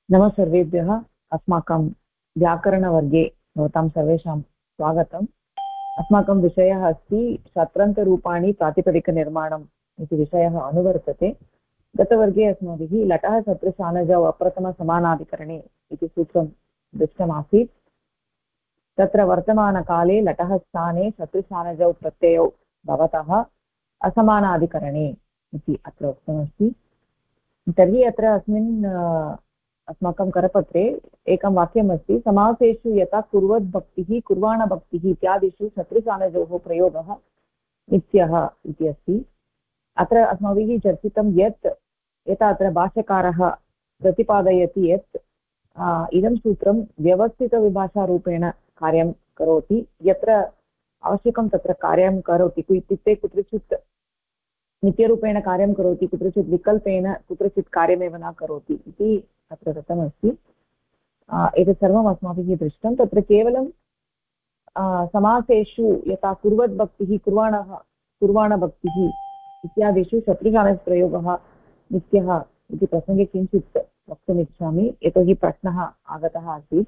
नमः सर्वेभ्यः। अस्माकं व्याकरणवर्गे भवतां सर्वेषां स्वागतम्। अस्माकं विषयः अस्ति शत्रन्तरूपाणि प्रातिपदिकनिर्माणम् इति विषयः अनुवर्तते। गतवर्गे अस्माभिः लटः शत्रुसानजौ अप्रथमसमानाधिकरणे इति सूत्रं दृष्टमासीत्। तत्र वर्तमानकाले लटः स्थाने शत्रुसानजौ प्रत्ययौ भवतः असमानाधिकरणे इति अत्र उक्तमस्ति। तर्हि अत्र अस्माकं करपत्रे एकं वाक्यमस्ति, समासेषु यथा कुर्वद्भक्तिः कुर्वाणभक्तिः इत्यादिषु शत्रुसानजोः प्रयोगः नित्यः इति अस्ति। अत्र अस्माभिः चर्चितं यत् यथा अत्र भाष्यकारः प्रतिपादयति यत् इदं सूत्रं व्यवस्थितविभाषारूपेण कार्यं करोति, यत्र आवश्यकं तत्र कार्यं करोति। इत्युक्ते कुत्रचित् नित्यरूपेण कार्यं करोति, कुत्रचित् विकल्पेन कुत्रचित् कार्यमेव न करोति इति अत्र दत्तमस्ति। एतत् सर्वम् अस्माभिः दृष्टं। तत्र केवलं समासेषु यथा कुर्वद्भक्तिः कुर्वाणभक्तिः इत्यादिषु शत्रुसानजप्रयोगः नित्यः इति प्रसङ्गे किञ्चित् वक्तुमिच्छामि, यतोहि प्रश्नः आगतः आसीत्।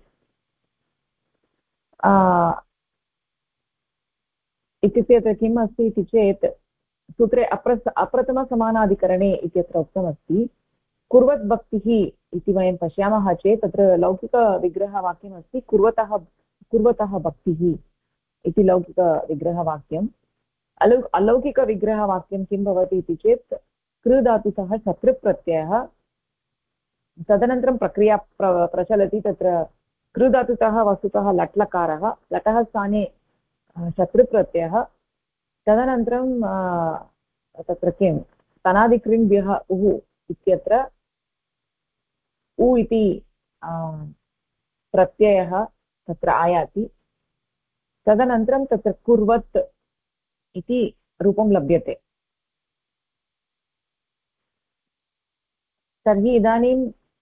इत्युक्ते अत्र किम् अस्ति इति चेत् सूत्रे अप्रथमसमानाधिकरणे इत्यत्र उक्तमस्ति। कुर्वद्भक्तिः इति वयं पश्यामः चेत् तत्र लौकिकविग्रहवाक्यमस्ति, कुर्वतः भक्तिः इति लौकिकविग्रहवाक्यम्। अलौकिकविग्रहवाक्यं किं भवति इति चेत् कृ धातुतः शत्रुप्रत्ययः, तदनन्तरं प्रक्रिया प्रचलति। तत्र कृ धातुतः वस्तुतः लट्लकारः, लटः स्थाने शत्रुप्रत्ययः, तदनन्तरं तत्र किं तनादिकृञ्भ्यः उः इत्यत्र उ इति प्रत्ययः तत्र आयाति। तदनन्तरं तत्र कुर्वत् इति रूपं लभ्यते। तर्हि इदानीं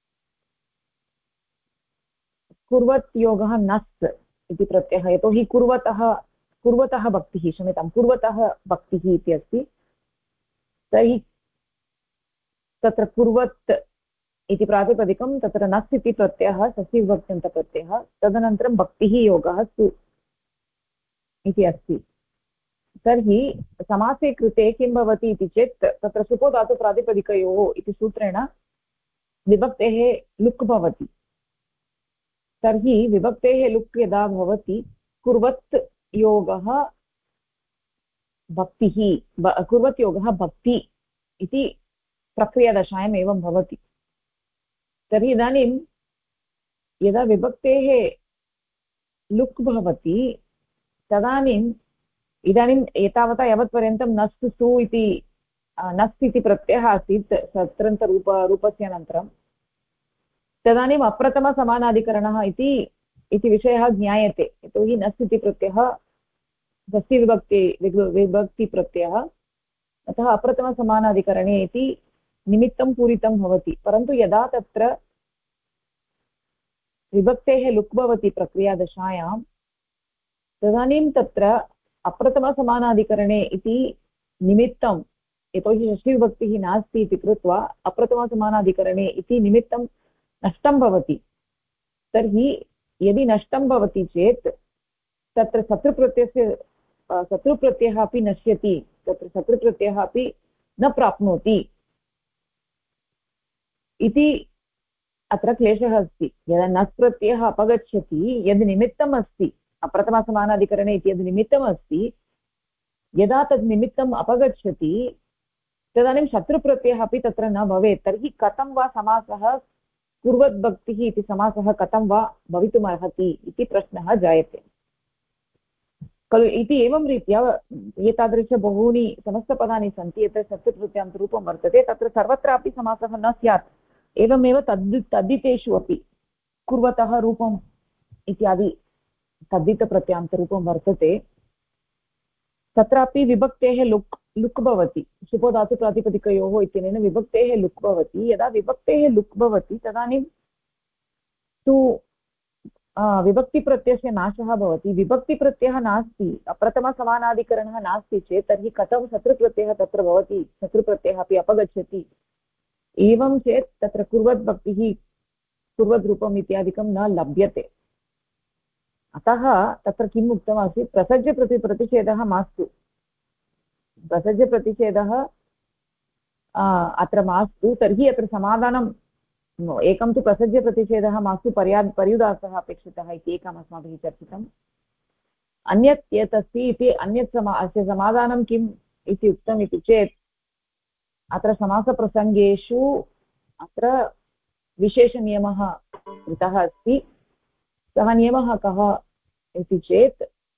कुर्वत् योगः नस् इति प्रत्ययः, यतोहि कुर्वतः भक्तिः, क्षम्यतां, कुर्वतः भक्तिः इति अस्ति। तर्हि तत्र कुर्वत् इति प्रातिपदिकं, तत्र नस् इति प्रत्ययः षष्ठीविभक्त्यन्तप्रत्ययः, तदनन्तरं भक्तिः योगः सु इति अस्ति। तर्हि समासे कृते किं भवति इति चेत् तत्र सुपो धातु प्रातिपदिकयोः इति सूत्रेण विभक्तेः लुक् भवति। तर्हि विभक्तेः लुक् यदा भवति, कुर्वत् योगः भक्तिः, कुर्वत् योगः भक्ति इति प्रक्रियादशायाम् एवं भवति। तर्हि इदानीं यदा विभक्तेः लुक् भवति तदानीम् इदानीम् एतावता यावत्पर्यन्तं नस् सु इति नस् इति प्रत्ययः आसीत् शत्रन्तरूपस्य अनन्तरं, तदानीम् अप्रथमसमानाधिकरणः इति विषयः ज्ञायते। यतोहि नस् इति प्रत्ययः विभक्तिप्रत्ययः, अतः अप्रथमसमानाधिकरणे इति निमित्तं पूरितं भवति। परन्तु यदा तत्र विभक्तेः लुक् भवति प्रक्रियादशायां, तदानीं तत्र अप्रथमसमानाधिकरणे इति निमित्तं, यतोहि षष्ठीविभक्तिः नास्ति इति कृत्वा अप्रथमसमानाधिकरणे इति निमित्तं नष्टं भवति। तर्हि यदि नष्टं भवति चेत् तत्र शत्रुप्रत्ययः अपि नश्यति, तत्र शत्रुप्रत्ययः अपि न प्राप्नोति इति अत्र क्लेशः अस्ति। यदा नस् प्रत्ययः अपगच्छति, यद् निमित्तम् अस्ति अप्रथमसमानाधिकरणे इति यद् निमित्तम् अस्ति, यदा तद् निमित्तम् अपगच्छति तदानीं शत्रुप्रत्ययः अपि तत्र न भवेत्। तर्हि कथं वा समासः कुर्वद्भक्तिः इति समासः कथं वा भवितुमर्हति इति प्रश्नः जायते खलु। इति एवं रीत्या एतादृश बहूनि समस्तपदानि सन्ति यत्र शत्रुप्रत्ययान्तरूपं वर्तते, तत्र सर्वत्रापि समासः न स्यात्। एवमेव तद्धितेषु अपि कुर्वतः रूपम् इत्यादि तद्धितप्रत्ययान्तरूपं वर्तते, तत्रापि विभक्तेः लुक् भवति। सुपो धातु प्रातिपदिकयोः इत्यनेन विभक्तेः लुक् भवति। यदा विभक्तेः लुक् भवति तदानीं तु विभक्तिप्रत्ययस्य नाशः भवति। विभक्तिप्रत्ययः नास्ति, अप्रथमसमानाधिकरणः नास्ति चेत् तर्हि कथं शत्रुप्रत्ययः तत्र भवति, शत्रुप्रत्ययः अपि अपगच्छति। एवं चेत् तत्र कुर्वद्भक्तिः कुर्वद्रूपम् इत्यादिकं न लभ्यते। अतः तत्र किम् उक्तमासीत्, प्रतिषेधः मास्तु, प्रसज्यप्रतिषेधः अत्र मास्तु। तर्हि अत्र समाधानं एकं तु प्रसज्यप्रतिषेधः मास्तु, पर्युदासः अपेक्षितः इति एकम् अस्माभिः चर्चितम्। अन्यत् यत् अस्ति इति अन्यत् अस्य समाधानं किम् इति उक्तम् इति चेत्, अत्र समासप्रसङ्गेषु अत्र विशेषनियमः कृतः अस्ति। सः नियमः कः इति चेत्,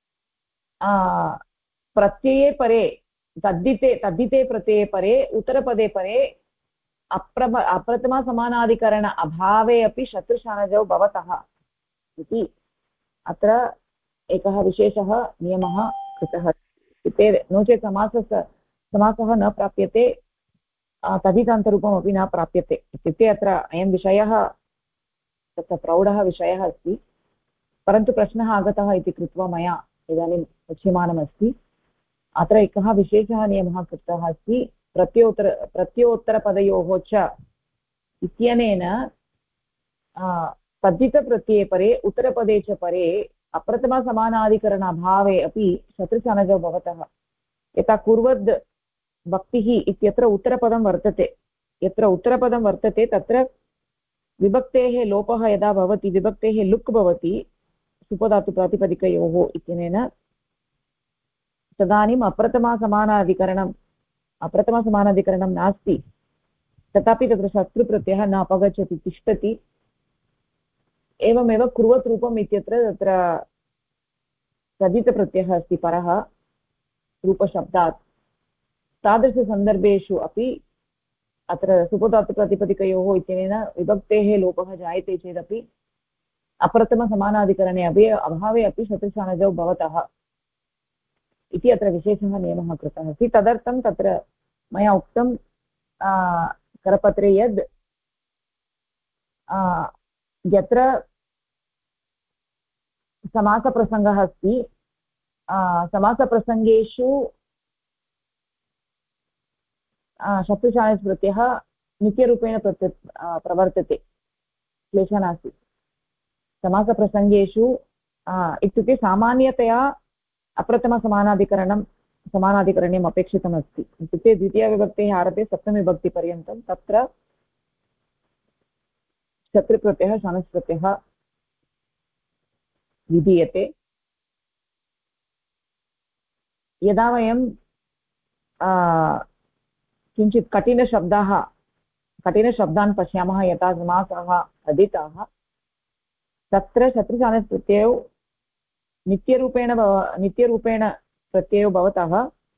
प्रत्यये परे तद्धिते प्रत्यये परे उत्तरपदे परे अप्रथमसमानाधिकरण अभावे अपि शत्रुशानजौ भवतः इति अत्र एकः विशेषः नियमः कृतः। इत्युक्ते नो चेत् समासः न प्राप्यते, तद्धितान्तरूपमपि न प्राप्यते। इत्युक्ते अत्र अयं विषयः तत्र प्रौढः विषयः अस्ति, परन्तु प्रश्नः आगतः इति कृत्वा मया इदानीं वक्ष्यमाणमस्ति। अत्र एकः विशेषः नियमः कृतः अस्ति, प्रत्योत्तरपदयोः च इत्यनेन तद्धितप्रत्यये परे उत्तरपदे च परे अप्रथमसमानाधिकरण अभावे अपि शत्रुशानजौ भवतः। यथा कुर्वद् भक्तिः इत्यत्र उत्तरपदं वर्तते, यत्र उत्तरपदं वर्तते तत्र विभक्तेः लोपः यदा भवति, विभक्तेः लुक् भवति सुपधातुप्रातिपदिकयोः इत्यनेन, तदानीम् अप्रथमसमानाधिकरणं नास्ति, तथापि तत्र शत्रुप्रत्ययः न अपगच्छति, तिष्ठति। एवमेव कुर्वत् रूपम् इत्यत्र तत्र तद्धितप्रत्ययः अस्ति परः रूपशब्दात्। तादृशसन्दर्भेषु अपि अत्र सुपधातुप्रातिपदिकयोः इत्यनेन विभक्तेः लोपः जायते चेदपि अप्रथमसमानाधिकरणे अभावे अपि शत्रुशानजौ भवतः इति अत्र विशेषः नियमः कृतः अस्ति। तदर्थं तत्र मया उक्तं करपत्रे यद् यत्र समासप्रसङ्गः अस्ति, समासप्रसङ्गेषु शत्रुशानच् प्रत्ययः नित्यरूपेण प्रवर्तते, क्लेशः नास्ति। समासप्रसङ्गेषु इत्युक्ते सामान्यतया समानाधिकरणम् अपेक्षितमस्ति। इत्युक्ते द्वितीयविभक्तेः आरभ्य सप्तमीविभक्तिपर्यन्तं तत्र शत्रुप्रत्ययः शानच् प्रत्ययः विधीयते। यदा वयं किञ्चित् कठिनशब्दान् पश्यामः, यथा समासः अधीताः, तत्र शत्रुशानच् प्रत्ययौ नित्यरूपेण प्रत्ययो भवतः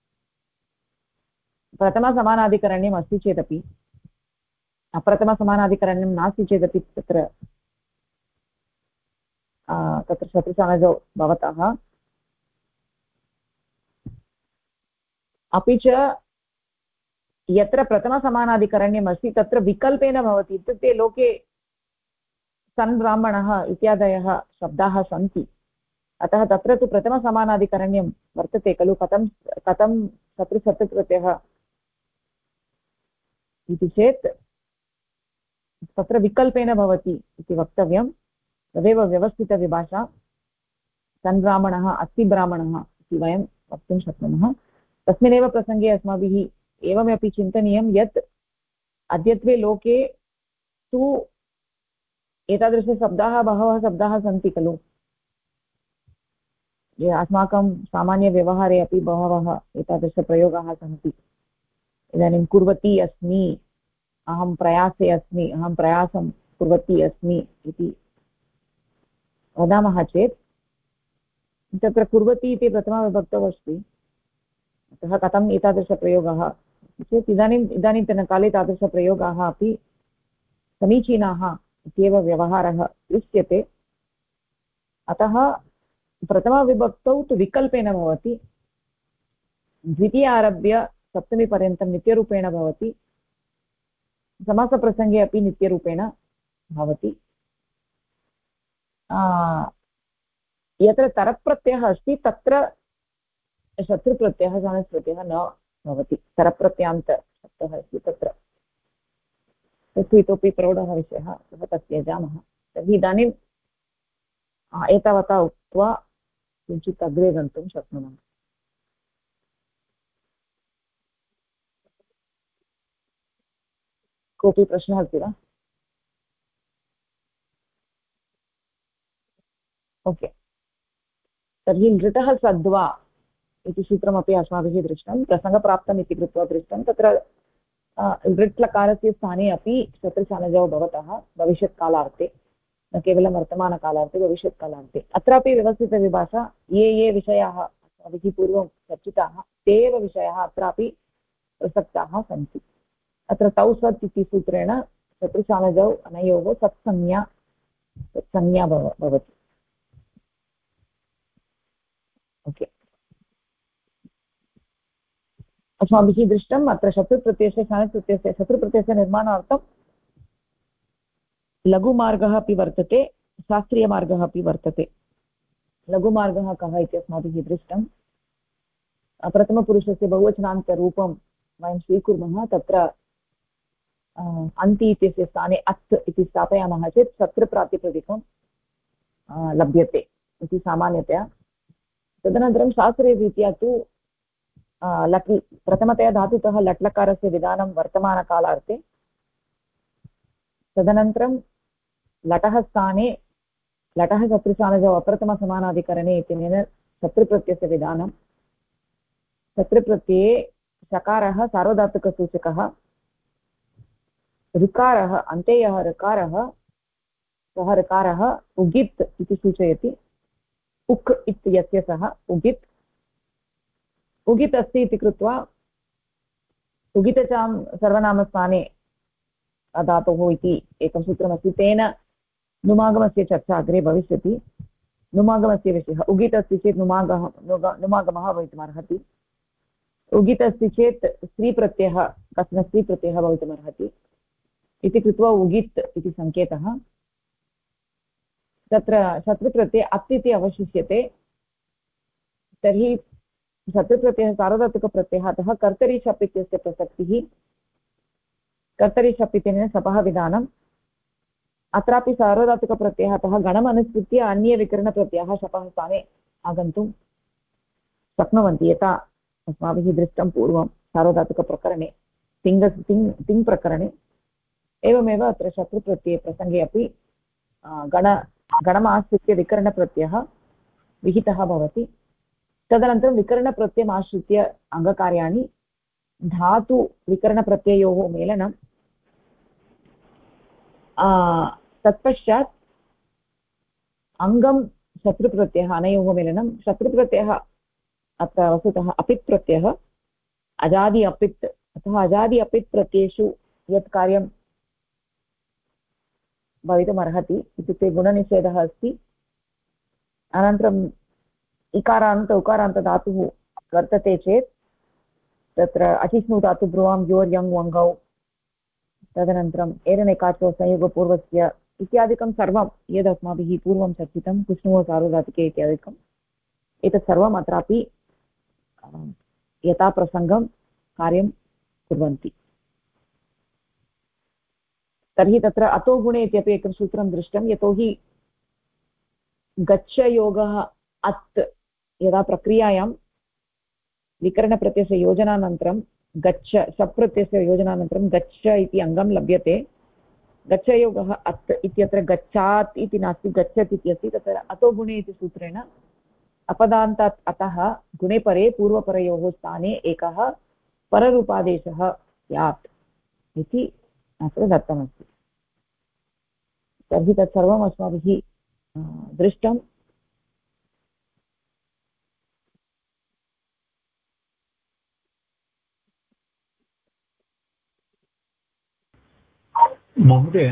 प्रथमसमानाधिकरण्यम् अस्ति चेदपि, अप्रथमसमानाधिकरण्यं नास्ति चेदपि तत्र शत्रुशानजौ भवतः। अपि च यत्र प्रथमसमानाधिकरण्यम् अस्ति तत्र विकल्पेन भवति। इत्युक्ते लोके सन् ब्राह्मणः इत्यादयः शब्दाः सन्ति, अतः तत्र तु प्रथमसमानाधिकरण्यं वर्तते खलु। कथं शत्रुप्रत्ययः इति चेत् तत्र विकल्पेन भवति इति वक्तव्यं। तदेव व्यवस्थितविभाषा। सन् ब्राह्मणः अस्ति ब्राह्मणः इति वयं वक्तुं शक्नुमः। तस्मिन्नेव प्रसङ्गे अस्माभिः एवमपि चिन्तनीयं यत् अद्यत्वे लोके तु एतादृशशब्दाः बहवः शब्दाः सन्ति खलु। अस्माकं सामान्यव्यवहारे अपि बहवः एतादृशप्रयोगाः सन्ति। इदानीं कुर्वती अस्मि, अहं प्रयासे अस्मि, अहं प्रयासं कुर्वती अस्मि इति वदामः चेत् तत्र कुर्वती इति प्रथमाविभक्तौ अस्ति, अतः कथम् एतादृशप्रयोगः चेत् इदानीन्तनकाले तादृशप्रयोगाः अपि समीचीनाः इत्येव व्यवहारः दृश्यते। अतः प्रथमाविभक्तौ तु विकल्पेन भवति, द्वितीय आरभ्य सप्तमीपर्यन्तं नित्यरूपेण भवति, समासप्रसङ्गे अपि नित्यरूपेण भवति। यत्र तरप्रत्ययः अस्ति तत्र शत्रुप्रत्ययः शानच् प्रत्ययः न भवति। तरप्रत्ययान्तशब्दः अस्ति तत्र तत्तु इतोपि प्रौढः विषयः, अतः तत् त्यजामः। तर्हि इदानीं एतावता उक्त्वा किञ्चित् अग्रे गन्तुं शक्नुमः। कोऽपि प्रश्नः अस्ति वा? ओके, तर्हि लृटः सद्वा इति सूत्रमपि अस्माभिः दृष्टं, प्रसङ्गप्राप्तम् इति कृत्वा दृष्टं। तत्र लृट् लकारस्य स्थाने अपि शत्रुसानजौ भवतः भविष्यत्कालार्थे, न केवलं वर्तमानकालार्थे, भविष्यत्कालार्थे। अत्रापि व्यवस्थितविभाषा, ये ये विषयाः अस्माभिः पूर्वं चर्चिताः ते एव विषयाः अत्रापि प्रसक्ताः सन्ति। अत्र तौ सत् इति सूत्रेण शत्रुसानजौ अनयोः सत्संज्ञा भवति। ओके, अस्माभिः दृष्टम् अत्र शत्रुप्रत्ययस्य शनप्रत्ययस्य शत्रुप्रत्ययस्य निर्माणार्थं लघुमार्गः अपि वर्तते, शास्त्रीयमार्गः अपि वर्तते। लघुमार्गः कः इति अस्माभिः दृष्टं। प्रथमपुरुषस्य बहुवचनान्तरूपं वयं स्वीकुर्मः, तत्र अन्ति इत्यस्य स्थाने अत् इति स्थापयामः चेत् शत्रुप्रातिपदिकं लभ्यते इति सामान्यतया। तदनन्तरं शास्त्रीयरीत्या तु लट् प्रथमतया धातुतः लट्लकारस्य विधानं वर्तमानकालार्थे, तदनन्तरं लटः स्थाने लटः शत्रुसानजौ अप्रथमसमानाधिकरणे इत्यनेन शत्रुप्रत्ययस्य विधानं। शत्रुप्रत्यये शकारः सार्वधातुकसूचकः, ऋकारः अन्ते यः ऋकारः सः ऋकारः उगित् इति सूचयति। उक् इत्यस्य सः उगित् उगित् अस्ति इति कृत्वा उगितचां सर्वनामस्थाने धातोः इति एकं सूत्रमस्ति, तेन नुमागमस्य चर्चा अग्रे भविष्यति। नुमागमस्य विषयः, उगित् अस्ति चेत् नुमागमः भवितुमर्हति। उगित् अस्ति चेत् स्त्रीप्रत्ययः, कश्चन स्त्रीप्रत्ययः भवितुमर्हति इति कृत्वा उगित् इति सङ्केतः। तत्र शत्रुप्रत्यये अत् इति अवशिष्यते। तर्हि शत्रुप्रत्ययः सार्वधातुकप्रत्ययः, अतः कर्तरि शप् इत्यस्य प्रसक्तिः। कर्तरि शप् इत्यनेन सपः विधानम्। अत्रापि सार्वधातुकप्रत्ययः, अतः गणम् अनुसृत्य अन्ये विकरणप्रत्ययाः शपः स्थाने आगन्तुं शक्नुवन्ति, यथा अस्माभिः दृष्टं पूर्वं सार्वधातुकप्रकरणे तिङ् प्रकरणे। एवमेव अत्र शत्रुप्रत्यये प्रसङ्गे अपि गणमाश्रित्य विकरणप्रत्ययः विहितः भवति। तदनन्तरं विकरणप्रत्ययमाश्रित्य अङ्गकार्याणि, धातु विकरणप्रत्ययोः मेलनं, तत्पश्चात् अङ्गं शत्रुप्रत्ययः अनयोः मेलनं। शत्रुप्रत्ययः अत्र वस्तुतः अपित् प्रत्ययः, अजादि अपित्, अतः अजादि अपित् प्रत्ययेषु यत् कार्यं भवितुमर्हति इत्युक्ते गुणनिषेधः अस्ति। अनन्तरम् इकारान्त उकारान्तधातुः वर्तते चेत् तत्र अचिष्णु धातु ब्रुवां योर् यङ् वङ्गौ, तदनन्तरम् एरनेकाचो संयोगपूर्वस्य इत्यादिकं सर्वं यद् अस्माभिः पूर्वं चर्चितं कुष्णुः सार्वधातुके इत्यादिकम्, एतत् सर्वम् अत्रापि यथा प्रसङ्गं कार्यं कुर्वन्ति। तर्हि तत्र अतो गुणे इत्यपि एकं सूत्रं दृष्टं, यतोहि गच्छयोगः अत् यदा प्रक्रियायां विकरणप्रत्ययस्य योजनानन्तरं गच्छ शप्रत्ययस्य योजनानन्तरं गच्छ इति अङ्गं लभ्यते। गच्छयोगः अत् इत्यत्र गच्छात् इति नास्ति, गच्छत् इति अस्ति। तत्र अतो गुणे इति सूत्रेण अपदान्तात् अतः गुणे परे पूर्वपरयोः स्थाने एकः पररूपादेशः स्यात् इति अत्र दत्तमस्ति। तर्हि तत्सर्वम् अस्माभिः दृष्टं। महोदय,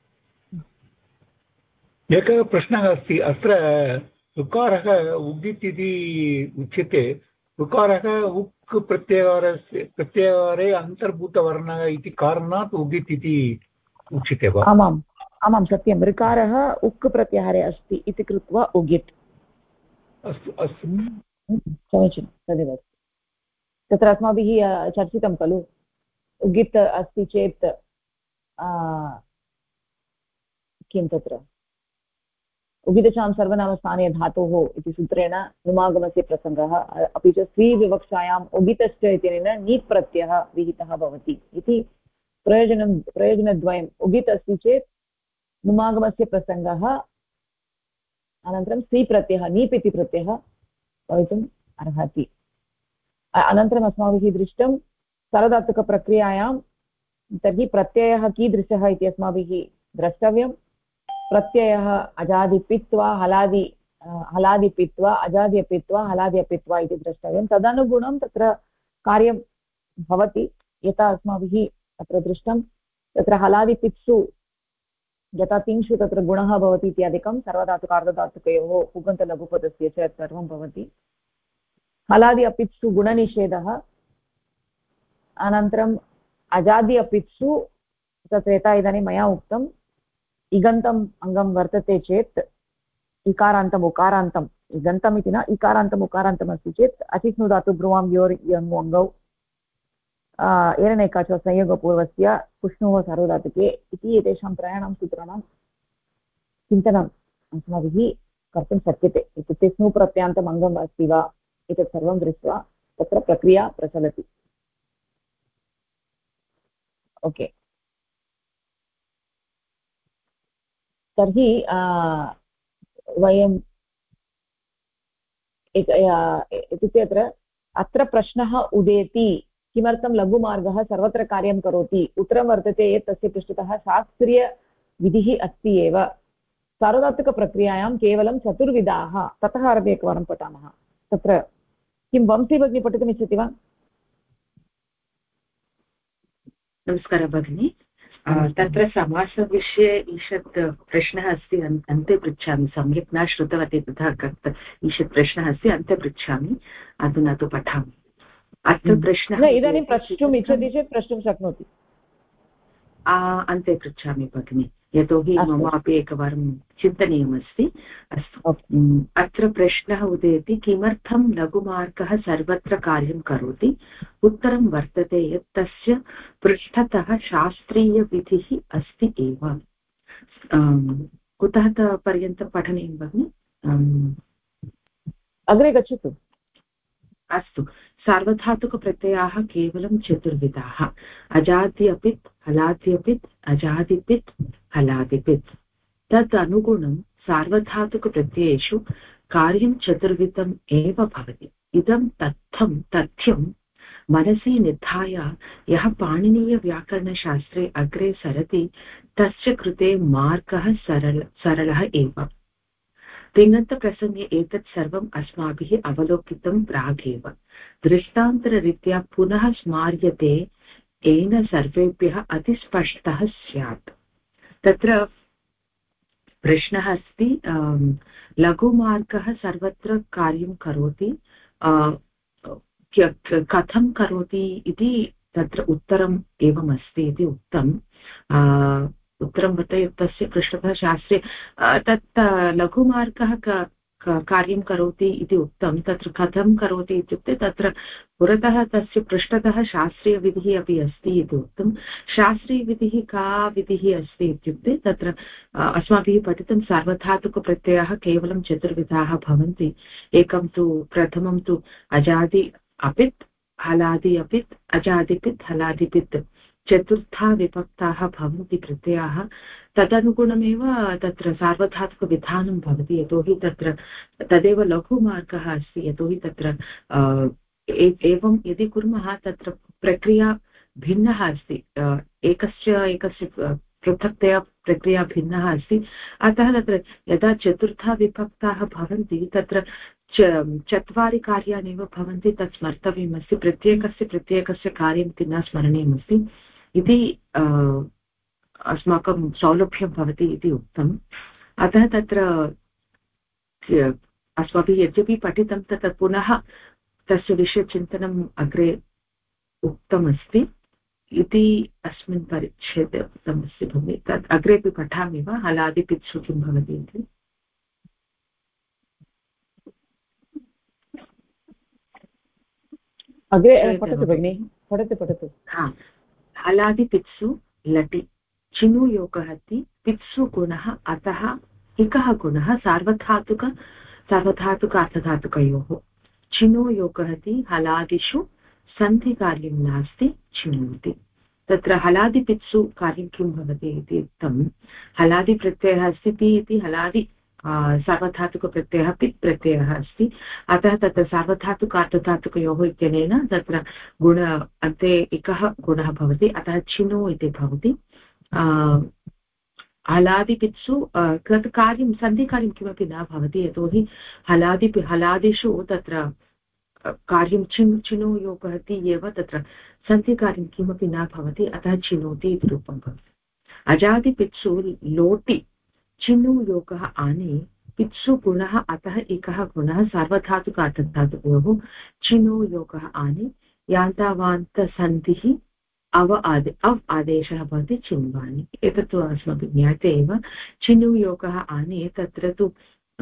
एकः प्रश्नः अस्ति। अत्र ऋकारः उगित् इति उच्यते, ऋकारः उक् प्रत्ययारे अन्तर्भूतवर्णः इति कारणात् उगित् इति उच्यते वा? आमाम् आमां सत्यं, ऋकारः उक् प्रत्याहारे अस्ति इति कृत्वा उगित्। अस्तु अस्तु, समीचीनं, तदेव तत्र अस्माभिः चर्चितं खलु। उगित् अस्ति चेत् किं तत्र उगितचां सर्वनामस्थाने धातोः इति सूत्रेण नुमागमस्य प्रसङ्गः अपि च स्त्रीविवक्षायाम् उगितश्च इत्यनेन नीत् प्रत्ययः विहितः भवति इति प्रयोजनद्वयम् उगित् अस्ति चेत् नुमागमस्य प्रसङ्गः अनन्तरं स्त्रीप्रत्ययः नीप् इति प्रत्ययः भवितुम् अर्हति अनन्तरम् अस्माभिः दृष्टं सार्वधातुकप्रक्रियायां तर्हि प्रत्ययः कीदृशः इति अस्माभिः द्रष्टव्यं प्रत्ययः अजादिपित्वा हलादिपित्वा अजाद्यपित्वा हलाद्यपित्वा इति द्रष्टव्यं तदनुगुणं तत्र कार्यं भवति यथा अस्माभिः अत्र दृष्टं तत्र हलादिपित्सु यथा तिङ्क्षु तत्र गुणः भवति इत्यादिकं सर्वधातुकार्धधातुकयोः पुगन्तलघुपदस्य च सर्वं भवति हलादि अपित्सु गुणनिषेधः अनन्तरम् अजादि अपित्सु तत्र यथा इदानीं मया उक्तम् इगन्तम् अङ्गं वर्तते चेत् इकारान्तम् उकारान्तम् इगन्तम् इति न इकारान्तम् उकारान्तम् अस्ति चेत् अचिह्नु धातु ब्रुवां योर् यङ् अङ्गौ एरनेकाचो संयोगपूर्वस्य पुष्णोः सार्वधातुके इति एतेषां त्रयाणां सूत्राणां चिन्तनम् अस्माभिः कर्तुं शक्यते इत्युक्ते स्नु प्रत्यान्तम् अङ्गम् अस्ति वा एतत् सर्वं दृष्ट्वा तत्र प्रक्रिया प्रचलति ओके तर्हि वयं इत्युक्ते अत्र प्रश्नः उदेति किमर्थं लघुमार्गः सर्वत्र कार्यं करोति उत्तरं वर्तते यत् तस्य पृष्ठतः शास्त्रीयविधिः अस्ति एव सार्वधातुकप्रक्रियायां केवलं चतुर्विधाः ततः आरभ्य एकवारं पठामः तत्र किं वंशी भगिनी पठितुम् इच्छति वा नमस्कारः भगिनी तत्र समासविषये ईषत् प्रश्नः अस्ति अन्ते पृच्छामि सम्यक् न श्रुतवती तथा ईषत् प्रश्नः अस्ति अन्ते पृच्छामि अधुना तु पठामि अत्र प्रश्नः इदानीं प्रष्टुम् इच्छति चेत् प्रष्टुं शक्नोति अन्ते पृच्छामि भगिनि यतोहि मम अपि एकवारं चिन्तनीयमस्ति अस्तु अत्र प्रश्नः उदेति किमर्थं लघुमार्गः सर्वत्र कार्यं करोति उत्तरं वर्तते यत् तस्य पृष्ठतः शास्त्रीयविधिः अस्ति एव कुतः पर्यन्तं पठनीयं भगिनि अग्रे गच्छतु अस्तु सार्वधातुकप्रत्ययाः केवलं चतुर्विधाः अजाद्यपित् हलाद्यपित् अजादिपित् हलादिपित् तद् अनुगुणं सार्वधातुकप्रत्ययेषु कार्यं चतुर्विधम् एव भवति इदं तथ्यं मनसि निधाय यः पाणिनीयव्याकरणशास्त्रे अग्रे सरति तस्य कृते मार्गः सरलः एव तिङन्तप्रसङ्गे एतत् सर्वम् अस्माभिः अवलोकितं प्रागेव दृष्टान्तररीत्या पुनः स्मार्यते येन सर्वेभ्यः अतिस्पष्टः स्यात् तत्र प्रश्नः अस्ति लघुमार्गः सर्वत्र कार्यं करोति कथं करोति इति तत्र उत्तरम् एवमस्ति इति उक्तम् उत्तरं वर्तते तस्य पृष्ठतः शास्त्रे तत् लघुमार्गः कार्यं करोति इति उक्तं तत्र कथं करोति इत्युक्ते तत्र पुरतः तस्य पृष्ठतः शास्त्रीयविधिः अपि अस्ति इति उक्तं शास्त्रीयविधिः का विधिः अस्ति इत्युक्ते तत्र अस्माभिः पठितं सार्वधातुकप्रत्ययाः केवलं चतुर्विधाः भवन्ति एकं तु प्रथमं तु अजादि अपित् हलादि अपित् अजादिपित् हलादिपित् चतुर्था विभक्ताः भवन्ति प्रत्ययाः तदनुगुणमेव तत्र सार्वधातुकविधानं भवति यतोहि तत्र तदेव लघुमार्गः अस्ति यतोहि तत्र एवं यदि कुर्मः तत्र प्रक्रिया भिन्नः अस्ति एकस्य पृथक्तया प्रक्रिया भिन्नः अस्ति अतः तत्र यदा चतुर्था विभक्ताः भवन्ति तत्र चत्वारि कार्याणि एव भवन्ति तत् स्मर्तव्यमस्ति प्रत्येकस्य कार्यम् इति न स्मरणीयमस्ति इति अस्माकं सौलभ्यं भवति इति उक्तम् अतः तत्र अस्माभिः यद्यपि पठितं तत् पुनः तस्य विषयचिन्तनम् अग्रे उक्तमस्ति इति अस्मिन् परिच्छेदे उक्तमस्ति भगिनि तत् अग्रेपि पठामि वा हलादिपित्सु किं भवति इति अग्रे पठतु भगिनि पठतु हलादिपित्सु लटि चिनुयोगः इति पित्सु गुणः अतः इकः गुणः सार्वधातुकार्थधातुकयोः चिनुयोगः इति हलादिषु सन्धिकार्यं नास्ति चिनोति तत्र हलादिपित्सु कार्यं किं भवति इति उक्तं हलादिप्रत्ययः अस्ति पि इति हलादि सार्वधातुकप्रत्ययः पित् प्रत्ययः अस्ति अतः तत्र सार्वधातुकार्थधातुकयोः इत्यनेन तत्र गुण अन्ते एकः गुणः भवति अतः चिनो इति भवति हलादिपित्सु तत् कार्यं सन्धिकार्यं किमपि न भवति यतोहि हलादिषु तत्र कार्यं चिनो योगः इति एव तत्र सन्धिकार्यं किमपि न भवति अतः चिनोति इति रूपं भवति अजादिपित्सु लोटि चिनु योगः आने पित्सु गुणः अतः एकः गुणः सार्वधातुकार्थधातुकयोः चिनो योगः आने यान्तावान्तसन्धिः अव आदेशः भवति चिन्वानि एतत्तु अस्माभिः ज्ञायते एव चिनु योगः आने तत्र तु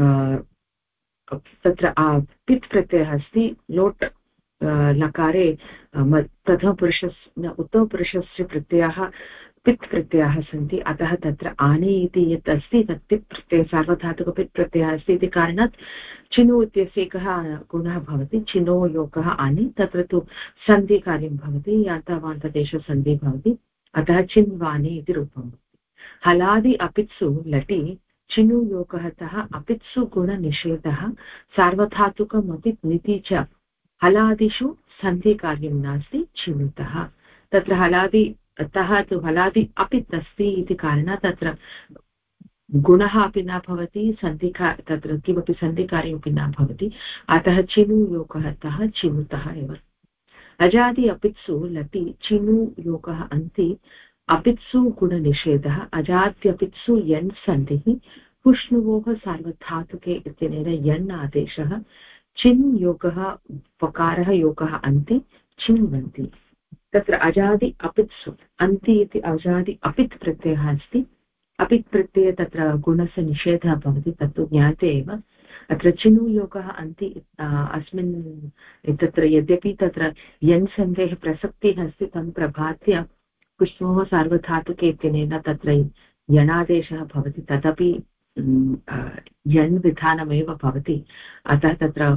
तत्र पित् प्रत्ययः अस्ति लोट् लकारे प्रथमपुरुषस्य उत्तमपुरुषस्य प्रत्ययः पित् प्रत्ययाः सन्ति अतः तत्र आने इति यत् अस्ति तत् पित् प्रत्ययः सार्वधातुकपित् प्रत्ययः अस्ति इति कारणात् चिनु इत्यस्य एकः गुणः भवति चिनो योगः आने तत्र तु सन्धिकार्यं भवति यान्तावान्तदेशसन्धिः भवति अतः चिन्वाने इति रूपं भवति हलादि अपित्सु लटि चिनु योगतः अपित्सु गुणनिषेधः सार्वधातुकमपि नीति च हलादिषु सन्धिकार्यं नास्ति चिनुतः तत्र हलादि अतः तु हलादि अपित् अस्ति इति कारणात् तत्र गुणः अपि न भवति तत्र किमपि सन्धिकार्यमपि न भवति अतः चिनु योगतः चिनुतः एव अजादि अपित्सु लटि चिनु योगः अन्ति अपित्सु गुणनिषेधः अजाद्यपित्सु यन् सन्धिः पुष्णुवोः सार्वधातुके इत्यनेन यन् आदेशः चिन् योगः पकारः योगः अन्ति चिन्वन्ति तत्र अजादि अपित्सु अन्ति इति अजादि अपित् प्रत्ययः अस्ति अपित् प्रत्यये तत्र गुणस्य निषेधः भवति तत्तु ज्ञायते एव अत्र चिनु योगः अन्ति अस्मिन् तत्र यद्यपि तत्र यन् सन्धेः प्रसक्तिः अस्ति तं प्रभात्य पुष्पोः सार्वधातुके इत्यनेन तत्र यणादेशः भवति तदपि यन् विधानमेव भवति अतः तत्र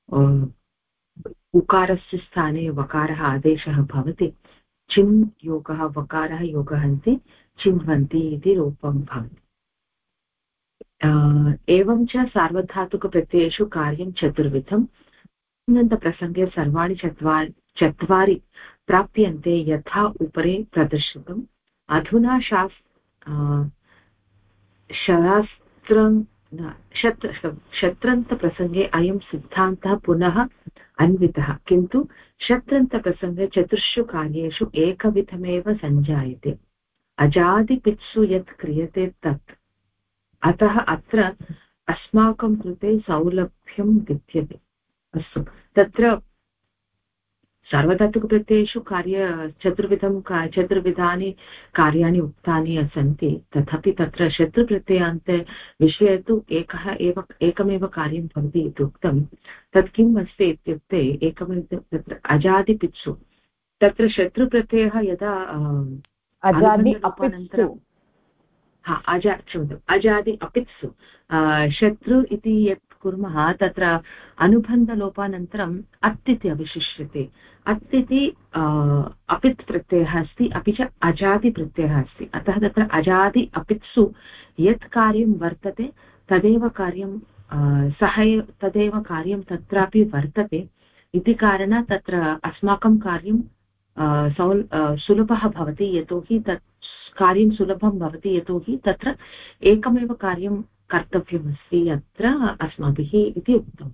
उकारस्य स्थाने वकारः आदेशः भवति चिन् योगः वकारः योगः अन्ति चिन्वन्ति इति रूपं भवति एवं च सार्वधातुकप्रत्ययेषु कार्यं चतुर्विधम् अनन्तप्रसङ्गे सर्वाणि चत्वारि प्राप्यन्ते यथा उपरि प्रदर्शितम् अधुना शत्रन्तप्रसङ्गे अयं सिद्धान्तः पुनः अन्वितः किन्तु शत्रन्तप्रसङ्गे चतुर्षु कार्येषु एकविधमेव सञ्जायते अजादिपित्सु यत् क्रियते तत् अतः अत्र अस्माकं कृते सौलभ्यं विद्यते अस्तु तत्र सार्वधातुकप्रत्ययेषु चतुर्विधानि कार्याणि उक्तानि सन्ति तथापि तत्र शत्रुप्रत्ययान्ते विषये तु एकमेव कार्यं भवति इति उक्तं तत् किम् अस्ति इत्युक्ते एकमेव तत्र अजादिपित्सु तत्र शत्रुप्रत्ययः यदा अजादि अपित्सु शत्रु इति यत् कुर्मः तत्र अनुबन्धलोपानन्तरम् अत् इति अवशिष्यते अत् इति अपित् प्रत्ययः अस्ति अपि च अजादि प्रत्ययः अस्ति अतः तत्र अजादि अपित्सु यत् कार्यं वर्तते तदेव कार्यं तदेव कार्यं तत्रापि वर्तते इति कारणात् तत्र अस्माकं कार्यं सुलभः भवति यतोहि तत् कार्यं सुलभं भवति यतोहि तत्र एकमेव कार्यं कर्तव्यमस्ति अत्र अस्माभिः इति उक्तं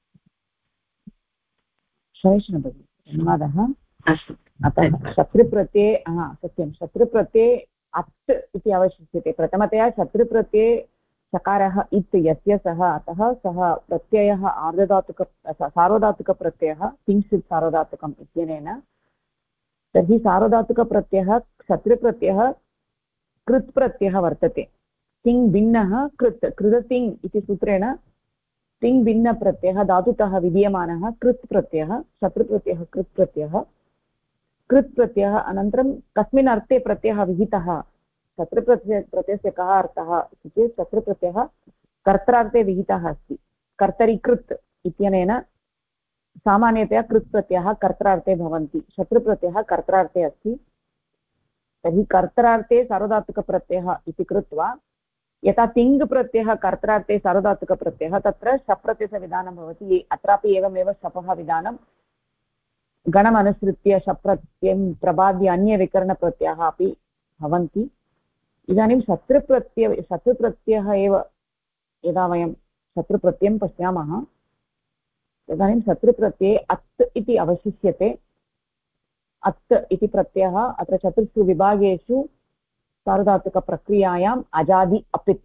धन्यवादः अस्तु अतः शत्रुप्रत्यये सत्यं शत्रुप्रत्यये अत् इति अवशिष्यते प्रथमतया शत्रुप्रत्यये सकारः इत् यस्य सः अतः सः प्रत्ययः सार्वधातुकप्रत्ययः किञ्चित् सार्वधातुकम् इत्यनेन तर्हि सार्वधातुकप्रत्ययः शत्रुप्रत्ययः कृत् प्रत्ययः वर्तते तिङ् भिन्नः कृदतिङ् इति सूत्रेण तिङ् भिन्नप्रत्ययः धातुतः विधीयमानः कृत् प्रत्ययः शत्रुप्रत्ययः कृत् प्रत्ययः अनन्तरं कस्मिन् अर्थे प्रत्ययः विहितः शत्रुप्रत्ययस्य कः अर्थः इति चेत् शत्रुप्रत्ययः कर्त्रार्थे विहितः अस्ति। कर्तरिकृत् इत्यनेन सामान्यतया कृत् प्रत्ययः कर्त्रार्थे भवन्ति, शत्रुप्रत्ययः कर्त्रार्थे अस्ति। तर्हि कर्त्रार्थे सार्वधातुकप्रत्ययः इति कृत्वा यथा तिङ् प्रत्ययः कर्त्रार्थे सार्वधातुकप्रत्ययः तत्र शप्रत्ययस्य विधानं भवति, अत्रापि एवमेव शपः विधानं। गणमनुसृत्य शप्रत्ययं प्रबाद्य अन्यविकरणप्रत्ययाः अपि भवन्ति। इदानीं शत्रुप्रत्ययः एव यदा वयं शत्रुप्रत्ययं पश्यामः तदानीं शत्रुप्रत्यये अत् इति अवशिष्यते। अत् इति प्रत्ययः अत्र चतुर्षु विभागेषु सार्वधातुकप्रक्रियायाम् अजादि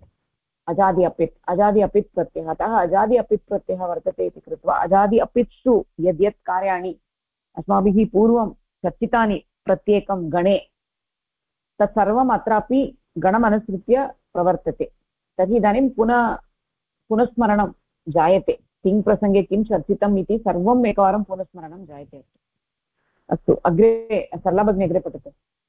अपित् प्रत्ययः। अतः अजादि अपित् प्रत्ययः वर्तते इति कृत्वा अजादि अपित्सु यद्यत् कार्याणि अस्माभिः पूर्वं चर्चितानि प्रत्येकं गणे तत्सर्वम् अत्रापि गणमनुसृत्य प्रवर्तते। तर्हि इदानीं पुनस्मरणं जायते, तिङ् प्रसङ्गे किं चर्चितम् इति सर्वम् एकवारं पुनस्मरणं जायते। अस्तु, अग्रे सरला भगिनी अग्रे पठतु।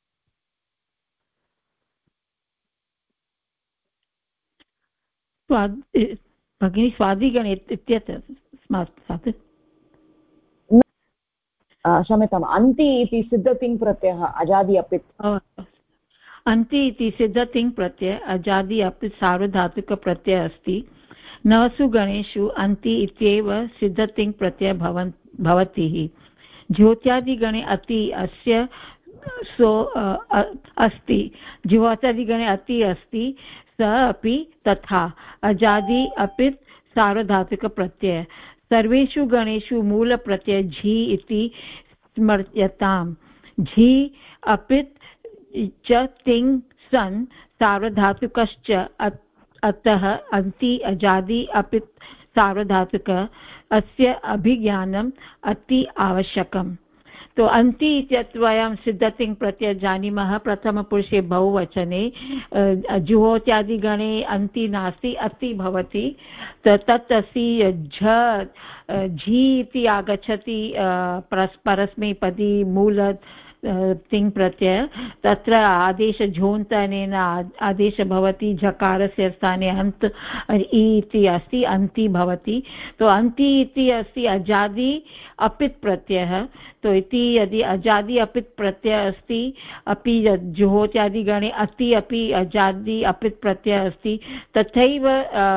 भगिनी स्वादिगणे इत्यस्मात् क्षम्यताम्, अन्ति इति सिद्धतिङ् प्रत्ययः अजादि अपित्। अन्ति इति सिद्धतिङ् प्रत्यय अजादि अपित् सार्वधातुकप्रत्ययः अस्ति। नवसु गणेषु अन्ति इत्येव सिद्धतिङ् प्रत्ययः भवति। ज्योत्यादिगणे अति अस्य सो अस्ति, ज्योत्यादिगणे अति अस्ति स अपि तथा। अजादि अपित् सार्वधातुकप्रत्ययः। सर्वेषु गणेषु मूलप्रत्ययः झि इति स्मर्यताम्। झि अपित् च तिङ् सन् सार्वधातुकश्च अतः अन्ति अजादि अपित् सार्वधातुक अस्य अभिज्ञानम् अति आवश्यकम्। तो अन्ति इत्यत्र वयं सिद्धतिङ् प्रत्यय जानीमः प्रथमपुरुषे बहुवचने। जुहोत्यादिगणे अन्ति नास्ति, अति भवति। तत् अस्ति झि इति आगच्छति परस्मैपदी मूल तिङ् प्रत्यय। तत्र आदेश झोन्तनेन आदेश भवति, झकारस्य स्थाने अन्त् इ इति अस्ति, अन्ति भवति। तो अन्ति इति अस्ति अजादि अपित् प्रत्ययः। तो इति यदि अजादि अपित् प्रत्ययः अस्ति अपि जुहोत्यादिगणे अति अपि अजादि अपित् प्रत्ययः अस्ति, तथैव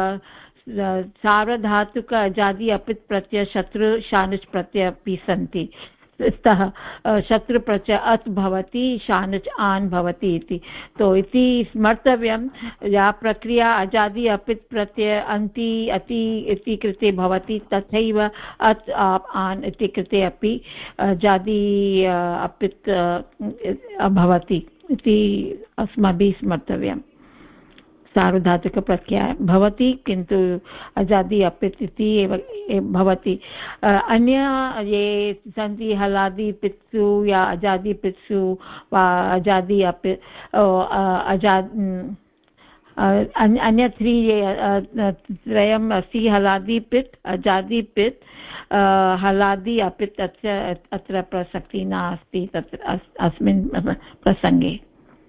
सार्वधातुक अजादि अपित् प्रत्यय शत्रु शानुच् प्रत्यय अपि सन्ति। स्तः शत्रुप्रत्यय अत् भवति, शानुच् आन् भवति इति। तो इति स्मर्तव्यं, या प्रक्रिया अजादि अपित् प्रत्यय अन्ति अति इति कृते भवति तथैव अत् आन् इति कृते अपि अजादि अपित् भवति इति अस्माभिः स्मर्तव्यम्। सार्वधातुकप्रत्ययः भवति किन्तु अजादि अपित् इति एव भवति। अन्य ये सन्ति हलादि पित्सु या अजादि पित्सु वा अजादि अपित् अन्य त्रयम् अस्ति, हलादि पित् अजादि पित् हलादि अपित् अत्र प्रसक्तिः नास्ति तत्र अस्मिन् प्रसङ्गे।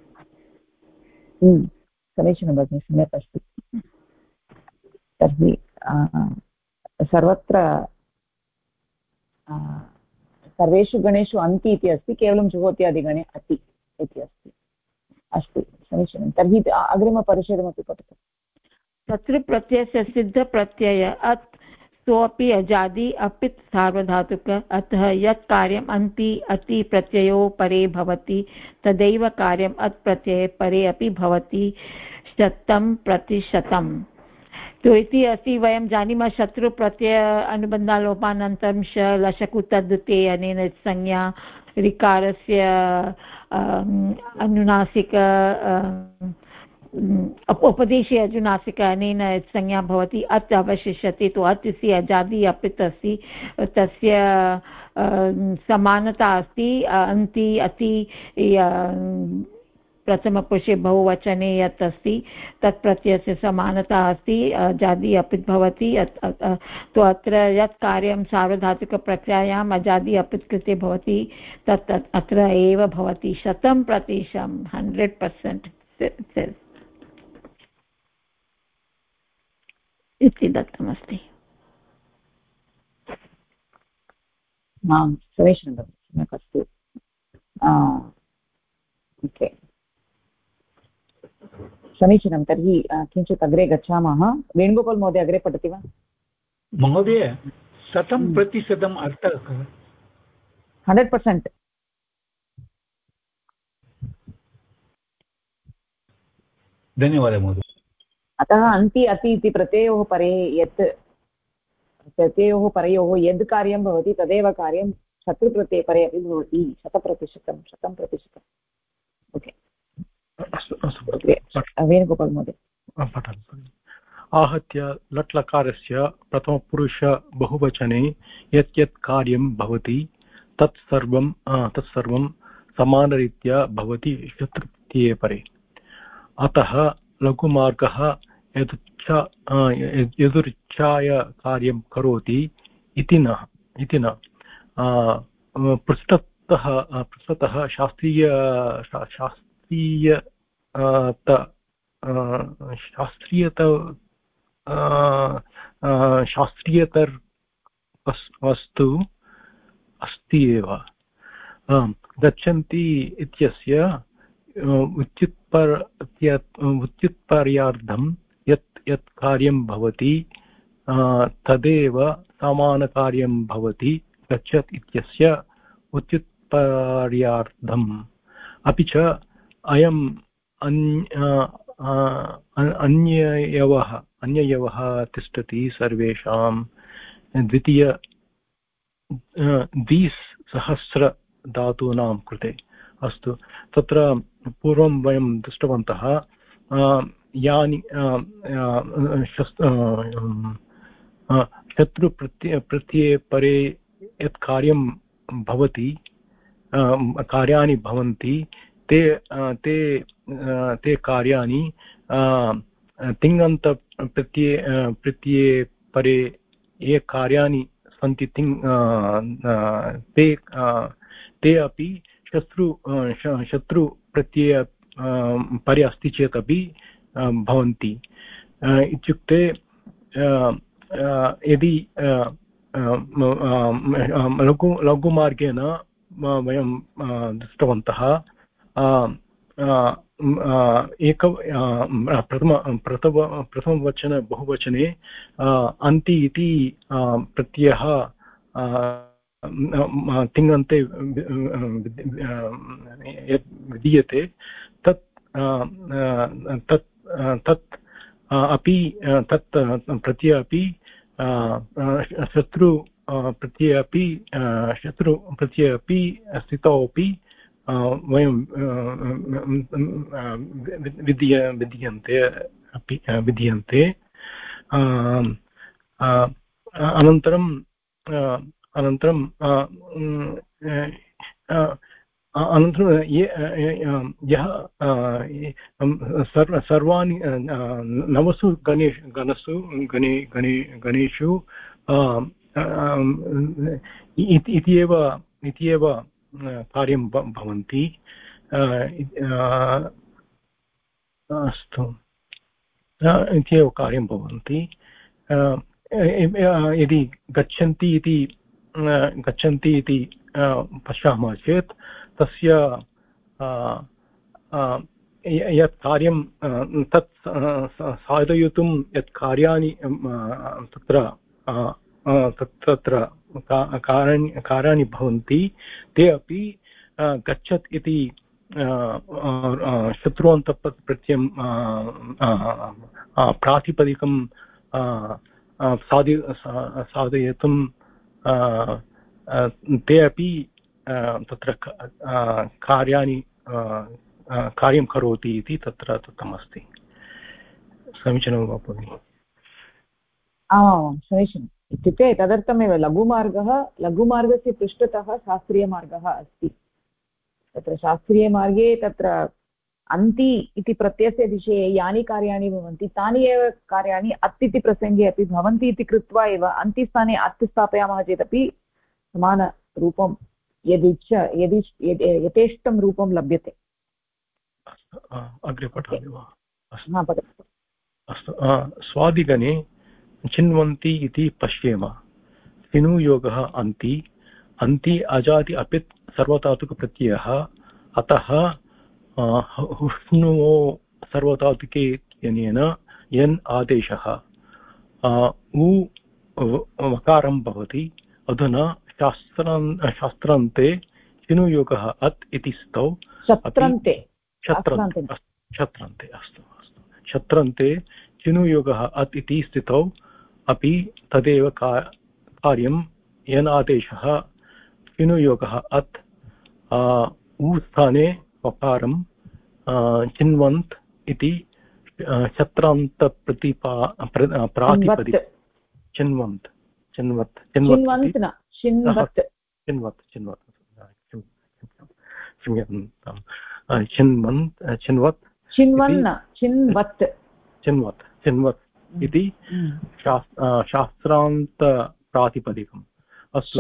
समीचीनं भगिनि, सम्यक् अस्ति। तर्हि सर्वत्र सर्वेषु गणेषु अन्ति इति अस्ति, केवलं जुहोत्यादिगणे अति इति अस्ति। अस्तु, समीचीनं। तर्हि अग्रिमपरिच्छेदमपि पठतु। शत्रुप्रत्ययस्य सिद्धप्रत्यय अत् सोऽपि अजादि अपित् सार्वधातुक। अतः यत् कार्यम् अन्ति अति प्रत्ययो परे भवति तदैव कार्यम् अत् प्रत्यये परे अपि भवति 100%। तो इति अस्ति, वयं जानीमः शत्रुप्रत्यय अनुबन्धालोपानन्तरं श लशकु तद्ते अनेन संज्ञा ऋकारस्य अनुनासिक उपदेशे अनुनासिक अनेन संज्ञा भवति, अत् अवशिष्यते। तो अत् इति अजादि अपित् अस्ति, तस्य समानता अस्ति अन्ति अति प्रथमपुरुषे बहुवचने यत् अस्ति तत् प्रत्ययस्य समानता अस्ति, अजादि अपित् भवति। तो अत्र यत् कार्यं सार्वधातुकप्रक्रियायाम् अजादि अपित् कृते भवति तत् अत्र एव भवति 100%, 100%। इति दत्तमस्ति। आम् समीचीनं भगिनि, सम्यक् अस्तु। ओके समीचीनं। तर्हि किञ्चित् अग्रे गच्छामः। वेणुगोपाल् महोदय अग्रे पठति वा? महोदय 100% अर्थः कः? 100%। धन्यवादः महोदय। अतः अन्ति अति इति प्रत्ययोः परे यत् प्रत्ययोः परयोः यद् कार्यं भवति तदेव कार्यं शत्रुप्रत्यये परे अपि भवति। 100%। ओके वेणुगोपाल् महोदय पठन्तु। आहत्य लट्लकारस्य प्रथमपुरुष बहुवचने यत् यत् कार्यं भवति तत्सर्वं समानरीत्या भवति शत्रुप्रत्यये परे। अतः लघुमार्गः यदुच्छाय कार्यं करोति इति न पृष्ठतः शास्त्रीयतर वस्तु अस्ति एव। गच्छन्ति इत्यस्य उच्युत्पर्यार्थं यत् यत् कार्यं भवति तदेव समानकार्यं भवति गच्छत् इत्यस्य उच्युत्पर्यार्थम्। अपि च अयम् अन्ययवः तिष्ठति सर्वेषां द्विसहस्रधातूनां कृते। अस्तु, तत्र पूर्वं वयं दृष्टवन्तः यानि शत्रुप्रत्यये परे यत् कार्यं भवति कार्याणि भवन्ति ते कार्याणि तिङन्तप्रत्यये परे ये कार्याणि सन्ति ते अपि शत्रुप्रत्यये परे अस्ति चेत् अपि भवन्ति। इत्युक्ते यदि लघुमार्गेण वयं दृष्टवन्तः प्रथमवचने बहुवचने अन्ति इति प्रत्ययः तिङन्ते विधीयते। तत् अपि तत् प्रत्यय अपि शत्रुप्रत्यये अपि स्थितौ अपि वयं विधीयन्ते। अनन्तरं यः सर्वाणि नवसु गणेषु इत्येव कार्यं भवन्ति। अस्तु, इत्येव कार्यं भवन्ति। यदि गच्छन्ति इति पश्यामः चेत् तस्य यत् कार्यं तत् साधयितुं यत् कार्याणि तत्र कार्याणि भवन्ति ते अपि गच्छत् इति शत्रुवन्तप्रत्ययं प्रातिपदिकं साधयितुं ते अपि तत्र कार्यं करोति इति तत्र दत्तमस्ति। समीचीनं वा भगिनि? आमां समीचीनम्। इत्युक्ते तदर्थमेव लघुमार्गस्य पृष्ठतः शास्त्रीयमार्गः अस्ति। तत्र शास्त्रीयमार्गे तत्र अन्ति इति प्रत्ययस्य विषये यानि कार्याणि भवन्ति तानि एव कार्याणि अत् इति प्रसङ्गे अपि भवन्ति इति कृत्वा एव अन्तिस्थाने अत् स्थापयामः चेदपि समानरूपं यथेष्टं रूपं लभ्यते। अग्रे पठामि वा? अस्तु। स्वादिगणे चिन्वन्ति इति पश्येम। सिनुयोगः अन्ति, अन्ति अजादि अपित् सर्वधातुकप्रत्ययः, अतः हुष्णुवो सर्वधातुके इत्यनेन यन् आदेशः उ वकारं भवति। अधुना शास्त्रान्ते चिनुयोगः अत् इति स्तौ छत्रान्ते अस्तु छत्रान्ते चिनुयोगः अत् इति स्थितौ अपि तदेव कार्यं यन् आदेशः चिनुयोगः अत् उ स्थाने वकारं चिन्वन्त् इति छत्रान्तप्रतिपादितं चिन्वन्त् चिन्वत् चिन्वत् चिन्वत् इति शास्त्रान्तप्रातिपदिकम्। अस्तु,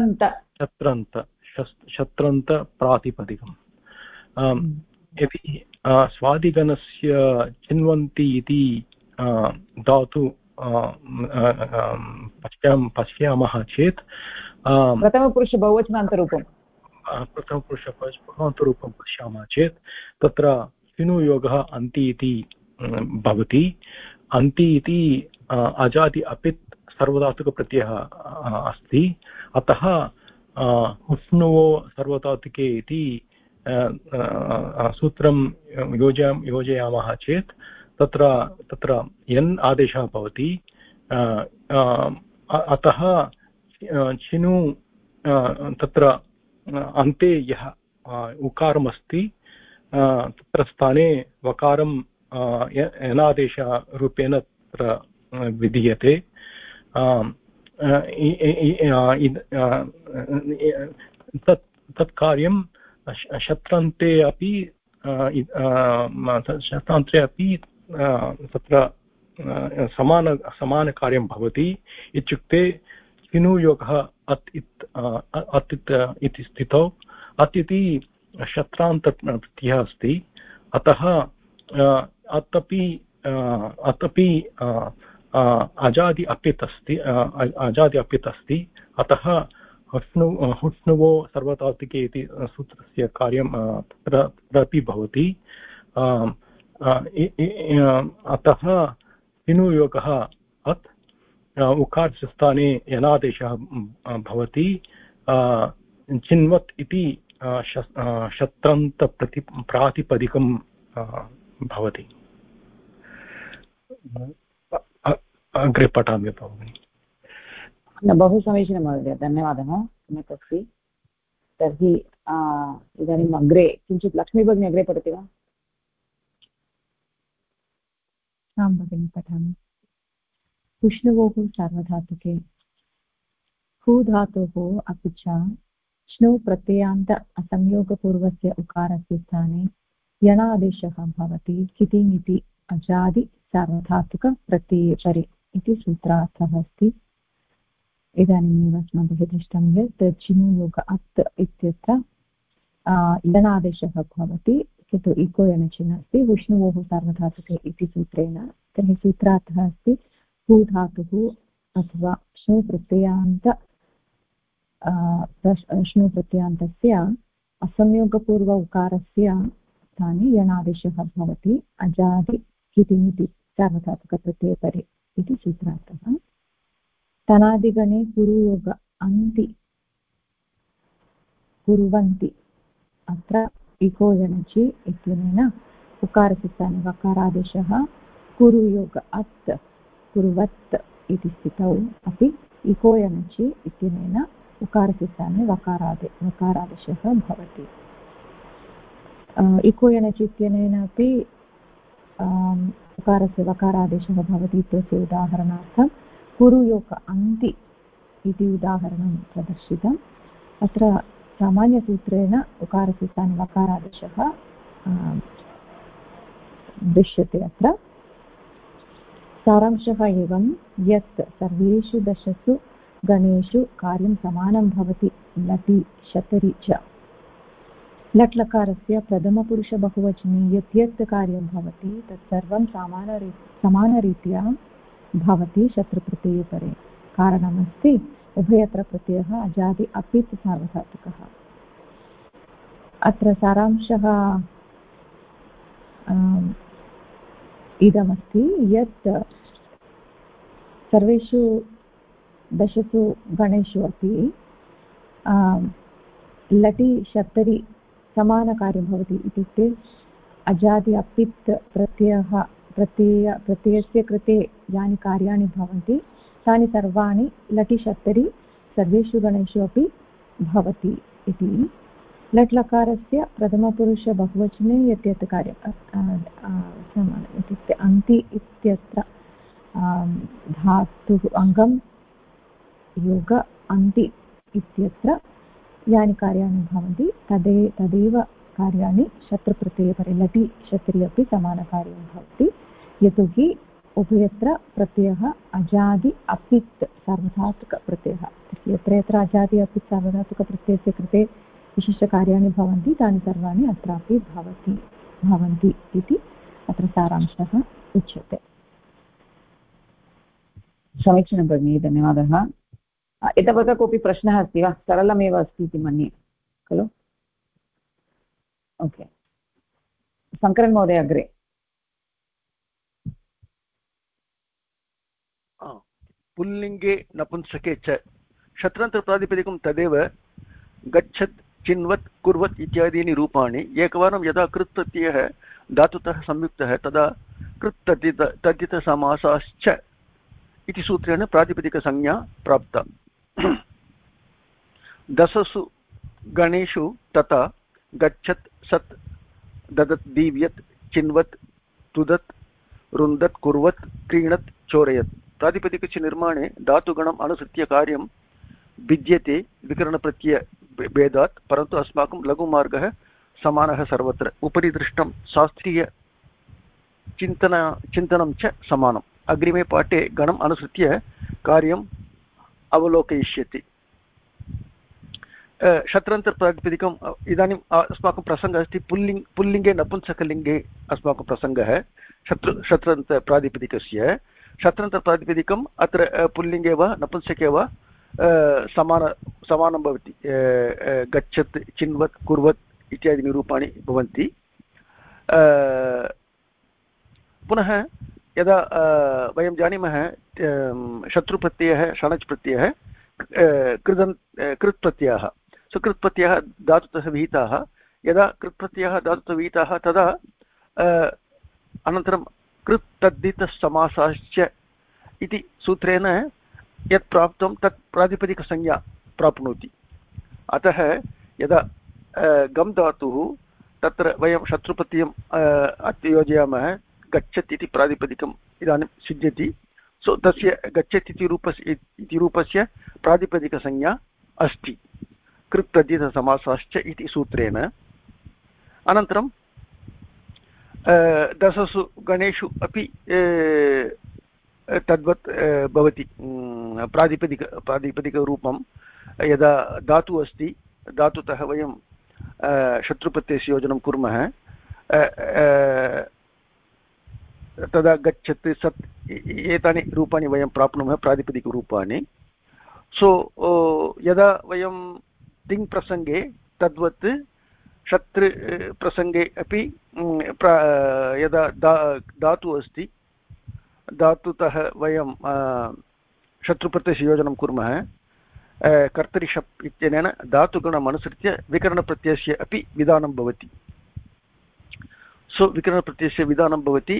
शत्रन्तप्रातिपदिकम्। यदि स्वादिगणस्य चिन्वन्ति इति धातु पश्यामः चेत् प्रथमपुरुषबहुवचनान्तरूपं पश्यामः चेत् तत्र चिनुयोगः अन्ति इति भवति। अन्ति इति अजादि अपित् सर्वधातुकप्रत्ययः अस्ति, अतः हुष्णुवो सर्वधातुके इति सूत्रं योजयामः चेत् तत्र यन् आदेशः भवति। अतः चिनु तत्र अन्ते यः उकारमस्ति तत्र स्थाने वकारं यनादेशरूपेण तत्र विधीयते। तत् कार्यं शत्रान्ते अपि तत्र समानकार्यं भवति। इत्युक्ते चिनुयोगः अत् इति स्थितौ अत् इति शत्रान्तप्रत्ययः अस्ति, अतः अतपि अजादि अपित् अस्ति, अतः हुष्णुवो सर्वधातुके इति सूत्रस्य कार्यं तत्रापि भवति। अतः चिनुयोगः अत् उकारस्य स्थाने यनादेशः भवति। चिन्वत् इति शत्रन्तप्रातिपदिकं भवति। अग्रे पठामि भगिनि। बहु समीचीनं महोदय, धन्यवादः, सम्यक् अस्ति। तर्हि इदानीम् अग्रे किञ्चित् लक्ष्मी भगिनी अग्रे पठति वा? आं भगिनि, पठामि। हुष्णुवोः सार्वधातुके हु धातोः अपि च श्नु प्रत्ययान्त असंयोगपूर्वस्य उकारस्य स्थाने यणादेशः भवति। कितिमिति अजादि सार्वधातुकप्रत्यये परे इति सूत्रार्थः अस्ति। इदानीमेव अस्माभिः दृष्टं यत् चिनुयोग अत् इत्यत्र यणादेशः भवति, किन्तु इको यणचिह्न अस्ति विष्णुवोः सार्वधातुके इति सूत्रेण। तर्हि सूत्रार्थः अस्ति हु धातुः अथवा श्नु प्रत्ययान्तस्य असंयोगपूर्व उकारस्य स्थाने यणादेशः भवति अजादि कितिमिति सार्वधातुकप्रत्यये परे इति सूत्रार्थः। तनादिगणे कुरुयोग अन्ति कुर्वन्ति, अत्र इको यणचि इत्यनेन उकारस्य स्थाने वकारादेशः कुरुयोग अत् कुर्वत् इति स्थितौ अपि इको यणचि इत्यनेन उकारस्य स्थाने वकारादेशः भवति। इको यणचि इत्यनेन अपि उकारस्य वकारादेशः भवति इत्यस्य उदाहरणार्थं कुरुयोग अन्ति इति उदाहरणं प्रदर्शितम्। अत्र सामान्यसूत्रेण उकारस्य स्थाने वकारादेशः दृश्यते। अत्र सारांशः एवं यत् सर्वेषु दशसु गणेषु कार्यं समानं भवति लटि शतरि च। लट् लकारस्य प्रथमपुरुषबहुवचने यत् यत् कार्यं भवति तत्सर्वं समानरीत्या भवति शत्रुप्रत्यये कारणमस्ति उभयत्र प्रत्ययः अजादि अपित् सार्वधातुकः। अत्र सारांशः इदमस्ति यत् सर्वेषु दशसु गणेषु अपि लटि शप्तरि समानकार्यं भवति। इत्युक्ते अजादि अपित् प्रत्ययस्य कृते यानि कार्याणि भवन्ति तानि सर्वाणि लटि शप्तरि सर्वेषु गणेषु अपि भवति इति। लट् लकारस्य प्रथमपुरुषबहुवचने यत् यत् कार्यम् इत्युक्ते अन्ति इत्यत्र धातुः अङ्गं योग अन्ति इत्यत्र यानि कार्याणि भवन्ति तदेव कार्याणि शत्रुप्रत्यये लटि शत्रि अपि समानकार्यं भवति। यतोहि उभयत्र प्रत्ययः अजादि अपित् सार्वधातुकप्रत्ययः। यत्र यत्र अजादि अपित् सार्वधातुकप्रत्ययस्य कृते विशिष्टकार्याणि भवन्ति तानि सर्वाणि अत्रापि भवन्ति इति अत्र सारांशः उच्यते। समीचीनं भगिनि, धन्यवादः। एतावता कोऽपि प्रश्नः अस्ति वा? सरलमेव अस्ति इति मन्ये खलु? ओके, शङ्करन् महोदय अग्रे। पुल्लिङ्गे नपुंसके च शत्रन्तप्रातिपदिकं तदेव गच्छत् चिन्वत् कुर्वत् इत्यादीनि रूपाणि एकवारं यदा कृत् प्रत्ययः धातुतः संयुक्तः तदा कृत् तद्धितसमासाश्च इति सूत्रेण प्रातिपदिकसंज्ञा प्राप्ता। दशसु गणेषु तथा गच्छत् सत् ददत् दीव्यत् चिन्वत् तुदत् रुन्दत् कुर्वत् क्रीणत् चोरयत् प्रातिपदिकस्य निर्माणे धातुगणम् अनुसृत्य कार्यं भिद्यते विकरणप्रत्ययभेदात्, परन्तु अस्माकं लघुमार्गः समानः सर्वत्र। उपरि दृष्टं शास्त्रीयचिन्तनं च समानम्। अग्रिमे पाठे गणम् अनुसृत्य कार्यम् अवलोकयिष्यति। शत्रन्तप्रातिपदिकम् इदानीम् अस्माकं प्रसङ्गः अस्ति पुल्लिङ्गे नपुंसकलिङ्गे अस्माकं प्रसङ्गः शत्रन्तप्रातिपदिकस्य। शत्रन्तप्रातिपदिकम् अत्र पुल्लिङ्गे वा नपुंसके वा समानं भवति। गच्छत् चिन्वत् कुर्वत् इत्यादीनि रूपाणि भवन्ति। पुनः यदा वयं जानीमः शत्रुप्रत्ययः षणज् प्रत्ययः कृत् प्रत्ययः सुकृत् प्रत्ययः धातुतः विहिताः। यदा कृत् प्रत्ययः धातुतः विहिताः तदा अनन्तरं कृत् तद्धितसमासाश्च इति सूत्रेण यत् प्राप्तं तत् प्रातिपदिकसंज्ञा प्राप्नोति। अतः यदा गम् धातुः तत्र वयं शत्रुप्रत्ययम् योजयामः गच्छत् इति प्रातिपदिकम् इदानीं सिद्ध्यति। सो तस्य गच्छत् इति रूपस्य प्रातिपदिकसंज्ञा अस्ति कृत् तद्धितसमासाश्च इति सूत्रेण। अनन्तरं दशसु गणेषु अपि तद्वत् भवति। प्रातिपदिकरूपं यदा धातुः अस्ति धातुतः वयं शत्रुप्रत्ययस्य योजनं कुर्मः तदा गच्छत् सत् एतानि रूपाणि वयं प्राप्नुमः प्रातिपदिकरूपाणि। सो यदा वयं तिङ् प्रसङ्गे तद्वत् शत्रु प्रसङ्गे अपि यदा धातुः अस्ति धातुतः वयं शत्रुप्रत्ययस्य योजनं कुर्मः कर्तरि शप् इत्यनेन धातुगुणम् अनुसृत्य विकरणप्रत्ययस्य अपि विधानं भवति। सो विकरणप्रत्ययस्य विधानं भवति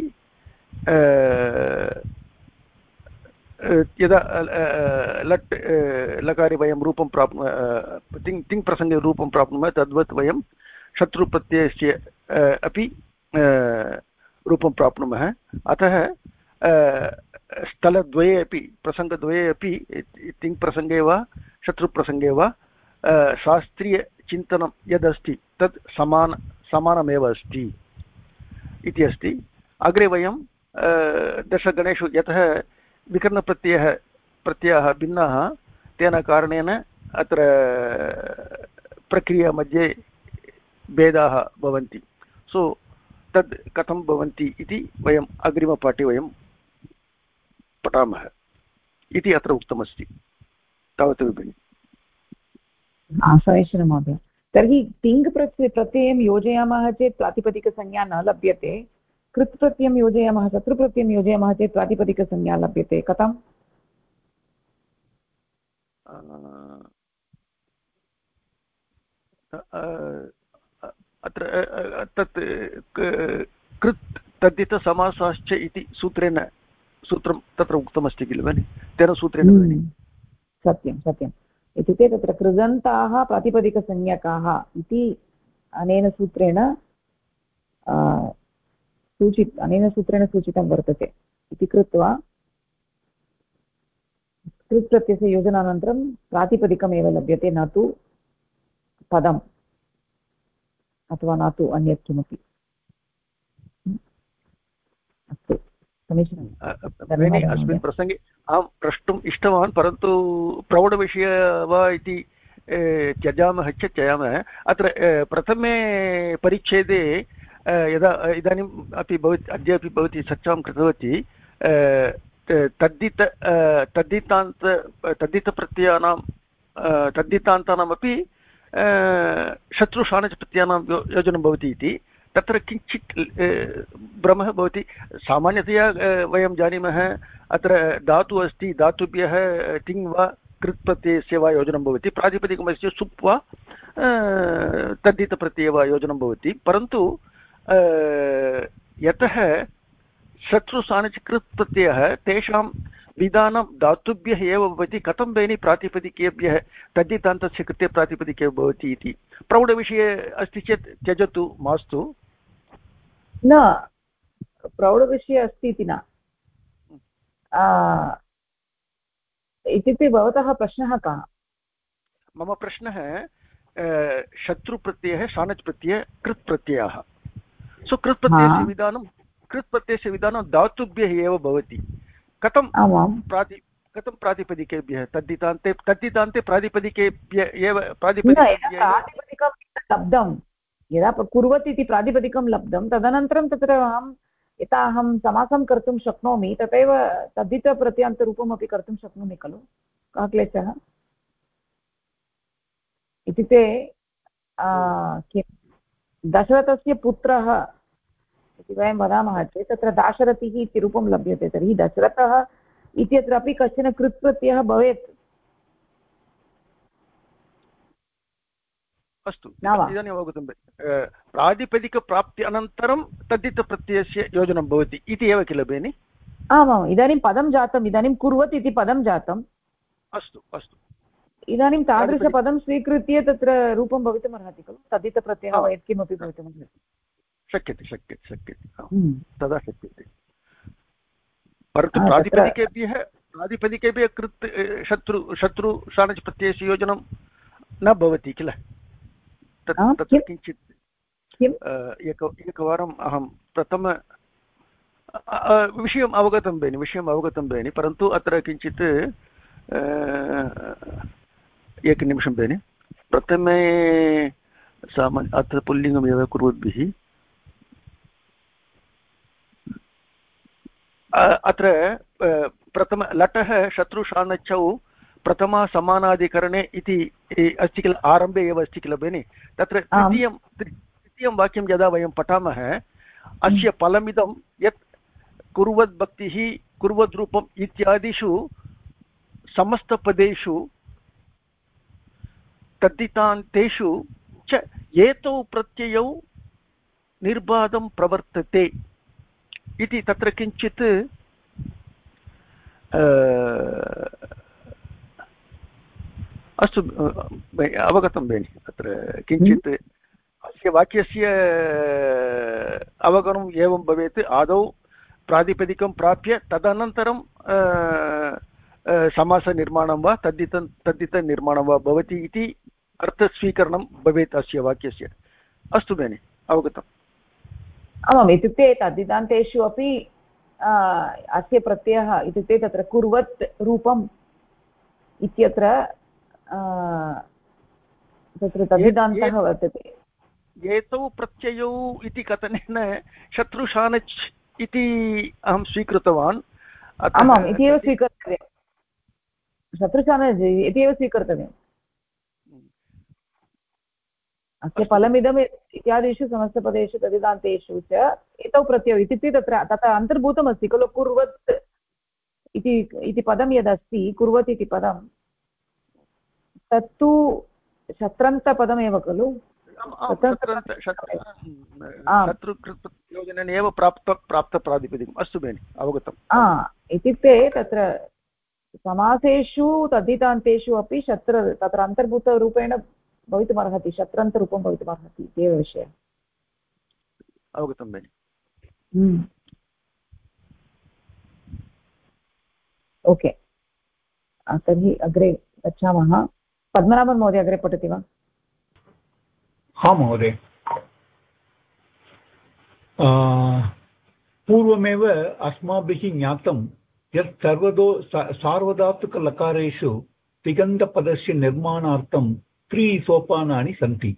यदा लट् लकारे वयं रूपं तिङ् प्रसङ्गे रूपं प्राप्नुमः तद्वत् वयं शत्रुप्रत्ययस्य अपि रूपं प्राप्नुमः। अतः स्थलद्वये अपि प्रसङ्गद्वये अपि तिङ् प्रसङ्गे वा शत्रुप्रसङ्गे वा शास्त्रीयचिन्तनं यदस्ति तत् समानमेव अस्ति इति अस्ति। अग्रे वयं दशगणेषु यतः विकरणप्रत्ययः भिन्नः तेन कारणेन अत्र प्रक्रिया मध्ये भेदाः भवन्ति सो तद् कथं भवन्ति इति वयम् अग्रिमपाठे वयं पठामः इति अत्र उक्तमस्ति तावत् भगिनि समीचीनं महोदय तर्हि तिङ् प्रत्ययं योजयामः चेत् प्रातिपदिकसंज्ञा न लभ्यते कृत् प्रत्ययं योजयामः शत्रुप्रत्ययं योजयामः चेत् प्रातिपदिकसंज्ञा लभ्यते कथम् अत्र तत् कृत् तद्धितसमासाश्च इति सूत्रं तत्र उक्तमस्ति किल भगिनि तेन सूत्रेण सत्यं सत्यम् इत्युक्ते तत्र कृदन्ताः प्रातिपदिकसंज्ञकाः इति अनेन सूत्रेण सूचितं वर्तते इति कृत्वा कृत् प्रत्ययस्य योजनानन्तरं प्रातिपदिकमेव लभ्यते न तु पदम् अथवा न तु अन्यत् किमपि अस्तु समीचीनं अस्मिन् प्रसङ्गे अहं प्रष्टुम् इष्टवान् परन्तु प्रौढविषय वा इति त्यजामः चेत् त्यजामः अत्र प्रथमे परिच्छेदे यदा इदानीम् अपि भवती अद्य अपि भवती चर्चां कृतवती तद्धितान्तानामपि शत्रुषाणजप्रत्ययानां योजनं भवति इति तत्र किञ्चित् भ्रमः भवति सामान्यतया वयं जानीमः अत्र धातुः अस्ति धातुभ्यः तिङ् वा कृत् प्रत्ययस्य वा योजनं भवति प्रातिपदिकमस्य सुप् वा तद्धितप्रत्यये वा योजनं भवति परन्तु यतः शत्रुस्थानस्य कृत् प्रत्ययः तेषां विधानं धातुभ्यः एव भवति कथं बेनि प्रातिपदिकेभ्यः तद्धितान्तस्य कृते प्रातिपदिके भवति इति प्रौढविषये अस्ति चेत् त्यजतु मास्तु न प्रौढविषये अस्ति इति न इत्युक्ते भवतः प्रश्नः कः मम प्रश्नः शत्रुप्रत्ययः शानच् प्रत्ययः कृत् प्रत्ययः सो कृत् प्रत्ययस्य विधानं धातुभ्यः एव भवति कथं प्रातिपदिकेभ्यः तद्धितान्ते प्रातिपदिकेभ्यः एव प्रातिपदिकं लब्धं यदा कुर्वत् इति प्रातिपदिकं लब्धं तदनन्तरं तत्र अहं यथा अहं समासं कर्तुं शक्नोमि तथैव तद्धितप्रत्ययान्तरूपमपि कर्तुं शक्नोमि खलु कः क्लेशः इत्युक्ते किं दशरथस्य पुत्रः इति वयं वदामः चेत् तत्र दाशरथिः इति रूपं लभ्यते तर्हि दशरथः इत्यत्रापि कश्चन कृत् प्रत्ययः भवेत् अस्तु इदानीम् अवगतं प्रातिपदिकप्राप्ति अनन्तरं तद्धितप्रत्ययस्य योजनं भवति इति एव किल बेनि आमाम् इदानीं पदं जातम् इदानीं कुर्वत् इति पदं जातम् अस्तु अस्तु इदानीं तादृशपदं स्वीकृत्य तत्र रूपं भवितुम् अर्हति खलु तद्धितप्रत्ययः वा यत्किमपि भवितुम् अर्हति शक्यते तदा शक्यते परन्तु प्रातिपदिकेभ्यः कृत् शत्रु शानच् प्रत्ययस्य योजनं न भवति किल तत्र किञ्चित् एकवारम् अहं प्रथम विषयम् अवगतं बेनि परन्तु अत्र किञ्चित् एकनिमिषं बेनि प्रथमे अत्र पुल्लिङ्गमेव कुर्वद्भिः अत्र प्रथम लटः शत्रुशानचौ प्रथमा समानाधिकरणे इति अस्ति किल आरम्भे एव अस्ति किल बेनि तत्र तृतीयं वाक्यं यदा वयं पठामः अस्य फलमिदं यत् कुर्वद्भक्तिः कुर्वद्रूपम् इत्यादिषु समस्तपदेषु तद्धितान्तेषु च एतौ प्रत्ययौ निर्बाधं प्रवर्तते इति तत्र किञ्चित् अस्तु अवगतं बेनि अत्र किञ्चित् अस्य वाक्यस्य अवगमनम् एवं भवेत् आदौ प्रातिपदिकं प्राप्य तदनन्तरं समासनिर्माणं वा तद्धितनिर्माणं वा भवति इति अर्थस्वीकरणं भवेत् अस्य वाक्यस्य अस्तु बेनि अवगतम् आमाम् इत्युक्ते तद्धितान्तेषु अपि अस्य प्रत्ययः इत्युक्ते तत्र कुर्वत् रूपम् इत्यत्र तत्र तद्धितान्तः वर्तते एतौ प्रत्ययौ इति कथनेन शत्रुशानच् इति अहं स्वीकृतवान्। आमाम् इति एव स्वीकर्तव्यं, शत्रुशानच् इति एव स्वीकर्तव्यम्। अस्य फलमिदम् इत्यादिषु समस्तपदेषु तदिदान्तेषु च एतौ प्रत्ययौ इत्युक्ते तत्र अन्तर्भूतमस्ति खलु। कुर्वत् इति पदं यदस्ति, कुर्वत् इति पदं तत्तु शत्रन्तपदमेव खलु। शत्रुकृतयोजनेन एव प्राप्तप्रातिपदिकम्। अस्तु भगिनि, अवगतम्। इत्युक्ते तत्र समासेषु तद्धितान्तेषु अपि तत्र अन्तर्भूतरूपेण भवितुमर्हति, शत्रन्तरूपं भवितुमर्हति इत्येव विषयः। अवगतं भगिनि। ओके, तर्हि अग्रे गच्छामः। पद्मनाभन् महोदय अग्रे पठति वा? हा महोदय, पूर्वमेव अस्माभिः ज्ञातं यत् सार्वधातुकलकारेषु तिगन्तपदस्य निर्माणार्थं 3 सोपानानि सन्ति।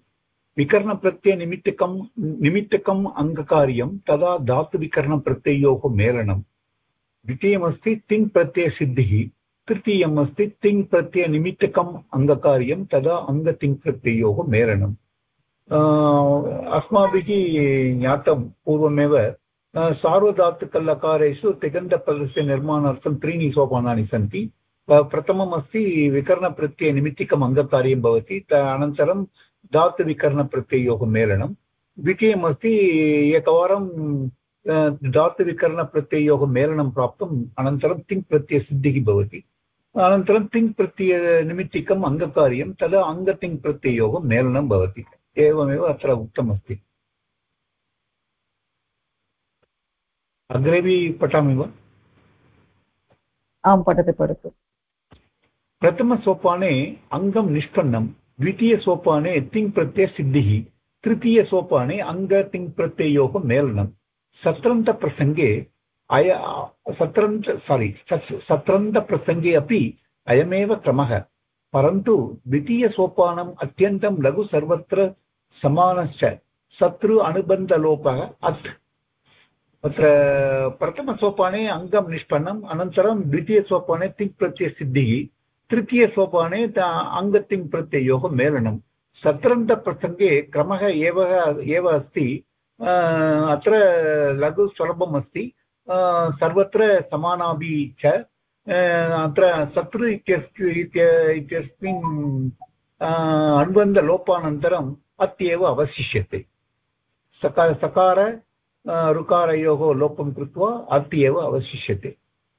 विकरणप्रत्ययनिमित्तकम् अङ्गकार्यं, तदा धातुविकरणप्रत्ययोः मेलनं। द्वितीयमस्ति तिङ् प्रत्ययसिद्धिः, तृतीयम् अस्ति तिङ् प्रत्ययनिमित्तकम् अङ्गकार्यं, तदा अङ्गतिङ्प्रत्ययोः मेलनम्। अस्माभिः ज्ञातं पूर्वमेव सार्वधातुकलकारेषु तिगन्तपदस्य निर्माणार्थं 3 सोपानानि सन्ति। प्रथमम् अस्ति विकरणप्रत्ययनिमित्तिकम् अङ्गकार्यं भवति, अनन्तरं धातुविकरणप्रत्ययोः मेलनं। द्वितीयमस्ति एकवारं धातुविकरणप्रत्ययोः मेलनं प्राप्तम् अनन्तरं तिङ् प्रत्ययसिद्धिः भवति, अनन्तरं तिङ् प्रत्ययनिमित्तिकम् अङ्गकार्यं, तदा अङ्गतिङ् प्रत्ययोः मेलनं भवति। एवमेव अत्र उक्तमस्ति। अग्रेपि पठामि वा? आं, पठतु। प्रथमसोपाने अङ्गं निष्पन्नं, द्वितीयसोपाने तिङ् प्रत्ययसिद्धिः, तृतीयसोपाने अङ्गतिङ्प्रत्ययोः मेलनं। सत्रन्तप्रसङ्गे अपि अयमेव क्रमः, परन्तु द्वितीयसोपानम् अत्यन्तं लघु, सर्वत्र समानश्च, शत्रु अनुबन्धलोपः अत्। अत्र प्रथमसोपाने अङ्गं निष्पन्नम्, अनन्तरं द्वितीयसोपाने तिङ् प्रत्ययसिद्धिः, तृतीयसोपाने अङ्गतिङ् प्रत्ययोः मेलनं। सत्रन्तप्रसङ्गे क्रमः एव अस्ति, अत्र लघु सुलभम् अस्ति, सर्वत्र समानाभि च। अत्र शत्रु इत्यस्मिन् अनुबन्धलोपानन्तरम् अत्येव अवशिष्यते। सकार ऋकारयोः लोपं कृत्वा अत्येव अवशिष्यते।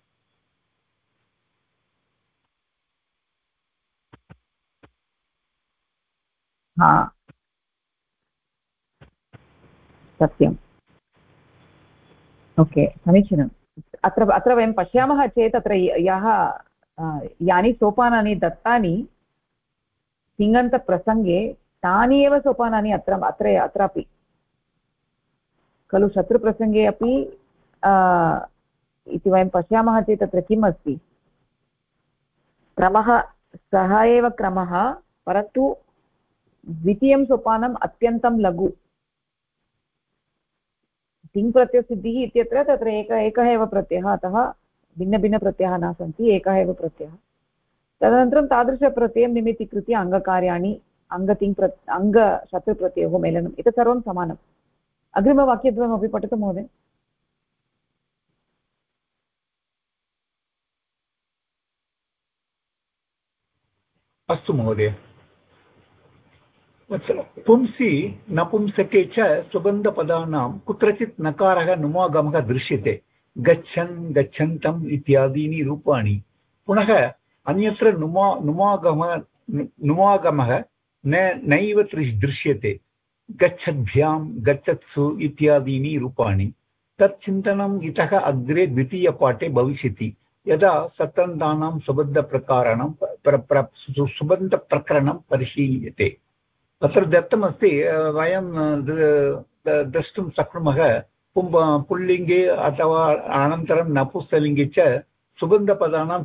सत्यम्। ओके, समीचीनम्। अत्र वयं पश्यामः चेत् अत्र यानि सोपानानि दत्तानि तिङन्तप्रसङ्गे, तानि एव सोपानानि अत्रापि खलु। शत्रुप्रसङ्गे अपि इति वयं पश्यामः चेत् तत्र किम् अस्ति, क्रमः सः एव क्रमः, परन्तु द्वितीयं सोपानम् अत्यन्तं लघु। तिङ् प्रत्ययसिद्धिः इत्यत्र तत्र एकः एव प्रत्ययः, अतः भिन्नभिन्नप्रत्ययाः न सन्ति, एकः एव प्रत्ययः। तदनन्तरं तादृशप्रत्ययं निमित्तीकृत्य अङ्गकार्याणि, अङ्गशत्रुप्रत्ययोः मेलनम्, एतत् सर्वं समानम्। अग्रिमवाक्यद्वयमपि पठतु महोदय। अस्तु महोदय। पुंसि नपुंसके च सुबन्धपदानां कुत्रचित् नकारः नुमागमः दृश्यते। गच्छन्, गच्छन्तम् इत्यादीनि रूपाणि। पुनः अन्यत्र नुमागमः नैव दृश्यते। गच्छद्भ्यां, गच्छत्सु इत्यादीनि रूपाणि। तच्चिन्तनम् इतः अग्रे द्वितीयपाठे भविष्यति, यदा सत्रन्तानां सुबन्धप्रकरणं परिशील्यते। अत्र दत्तमस्ति, वयं द्रष्टुं शक्नुमः पुल्लिङ्गे अथवा अनन्तरं नपुंसकलिङ्गे च सुबन्धपदानां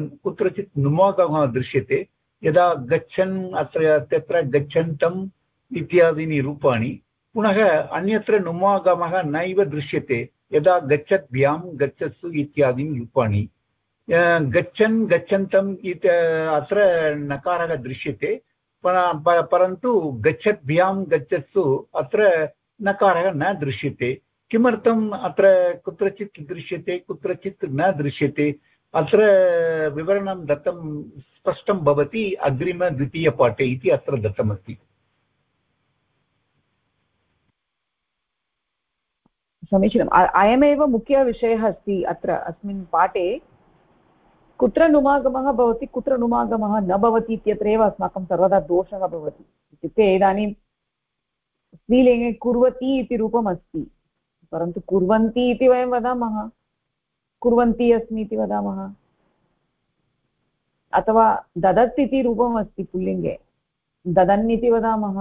कुत्रचित् नुमागमः दृश्यते। यदा गच्छन्, तत्र गच्छन्तं इत्यादीनि रूपाणि पुनः अन्यत्र नुमागमः नैव दृश्यते यदा गच्छद्भ्यां गच्छत्सु इत्यादीनि रूपाणि गच्छन् गच्छन्तम् अत्र नकारः दृश्यते परन्तु गच्छद्भ्यां गच्छत्सु अत्र नकारः न दृश्यते किमर्थम् अत्र कुत्रचित् दृश्यते कुत्रचित् न दृश्यते अत्र विवरणं दत्तं स्पष्टं भवति अग्रिमद्वितीयपाठे इति अत्र दत्तमस्ति समीचीनम् अयमेव मुख्यविषयः अस्ति अत्र अस्मिन् पाठे कुत्र नुमागमः भवति कुत्र नुमागमः न भवति इत्यत्रैव अस्माकं सर्वदा दोषः भवति इत्युक्ते इदानीं स्त्रीलिङ्गे कुर्वती इति रूपम् अस्ति परन्तु कुर्वन्ति इति वयं वदामः कुर्वन्ती अस्मि इति वदामः अथवा ददत् इति रूपम् अस्ति पुल्लिङ्गे ददन् इति वदामः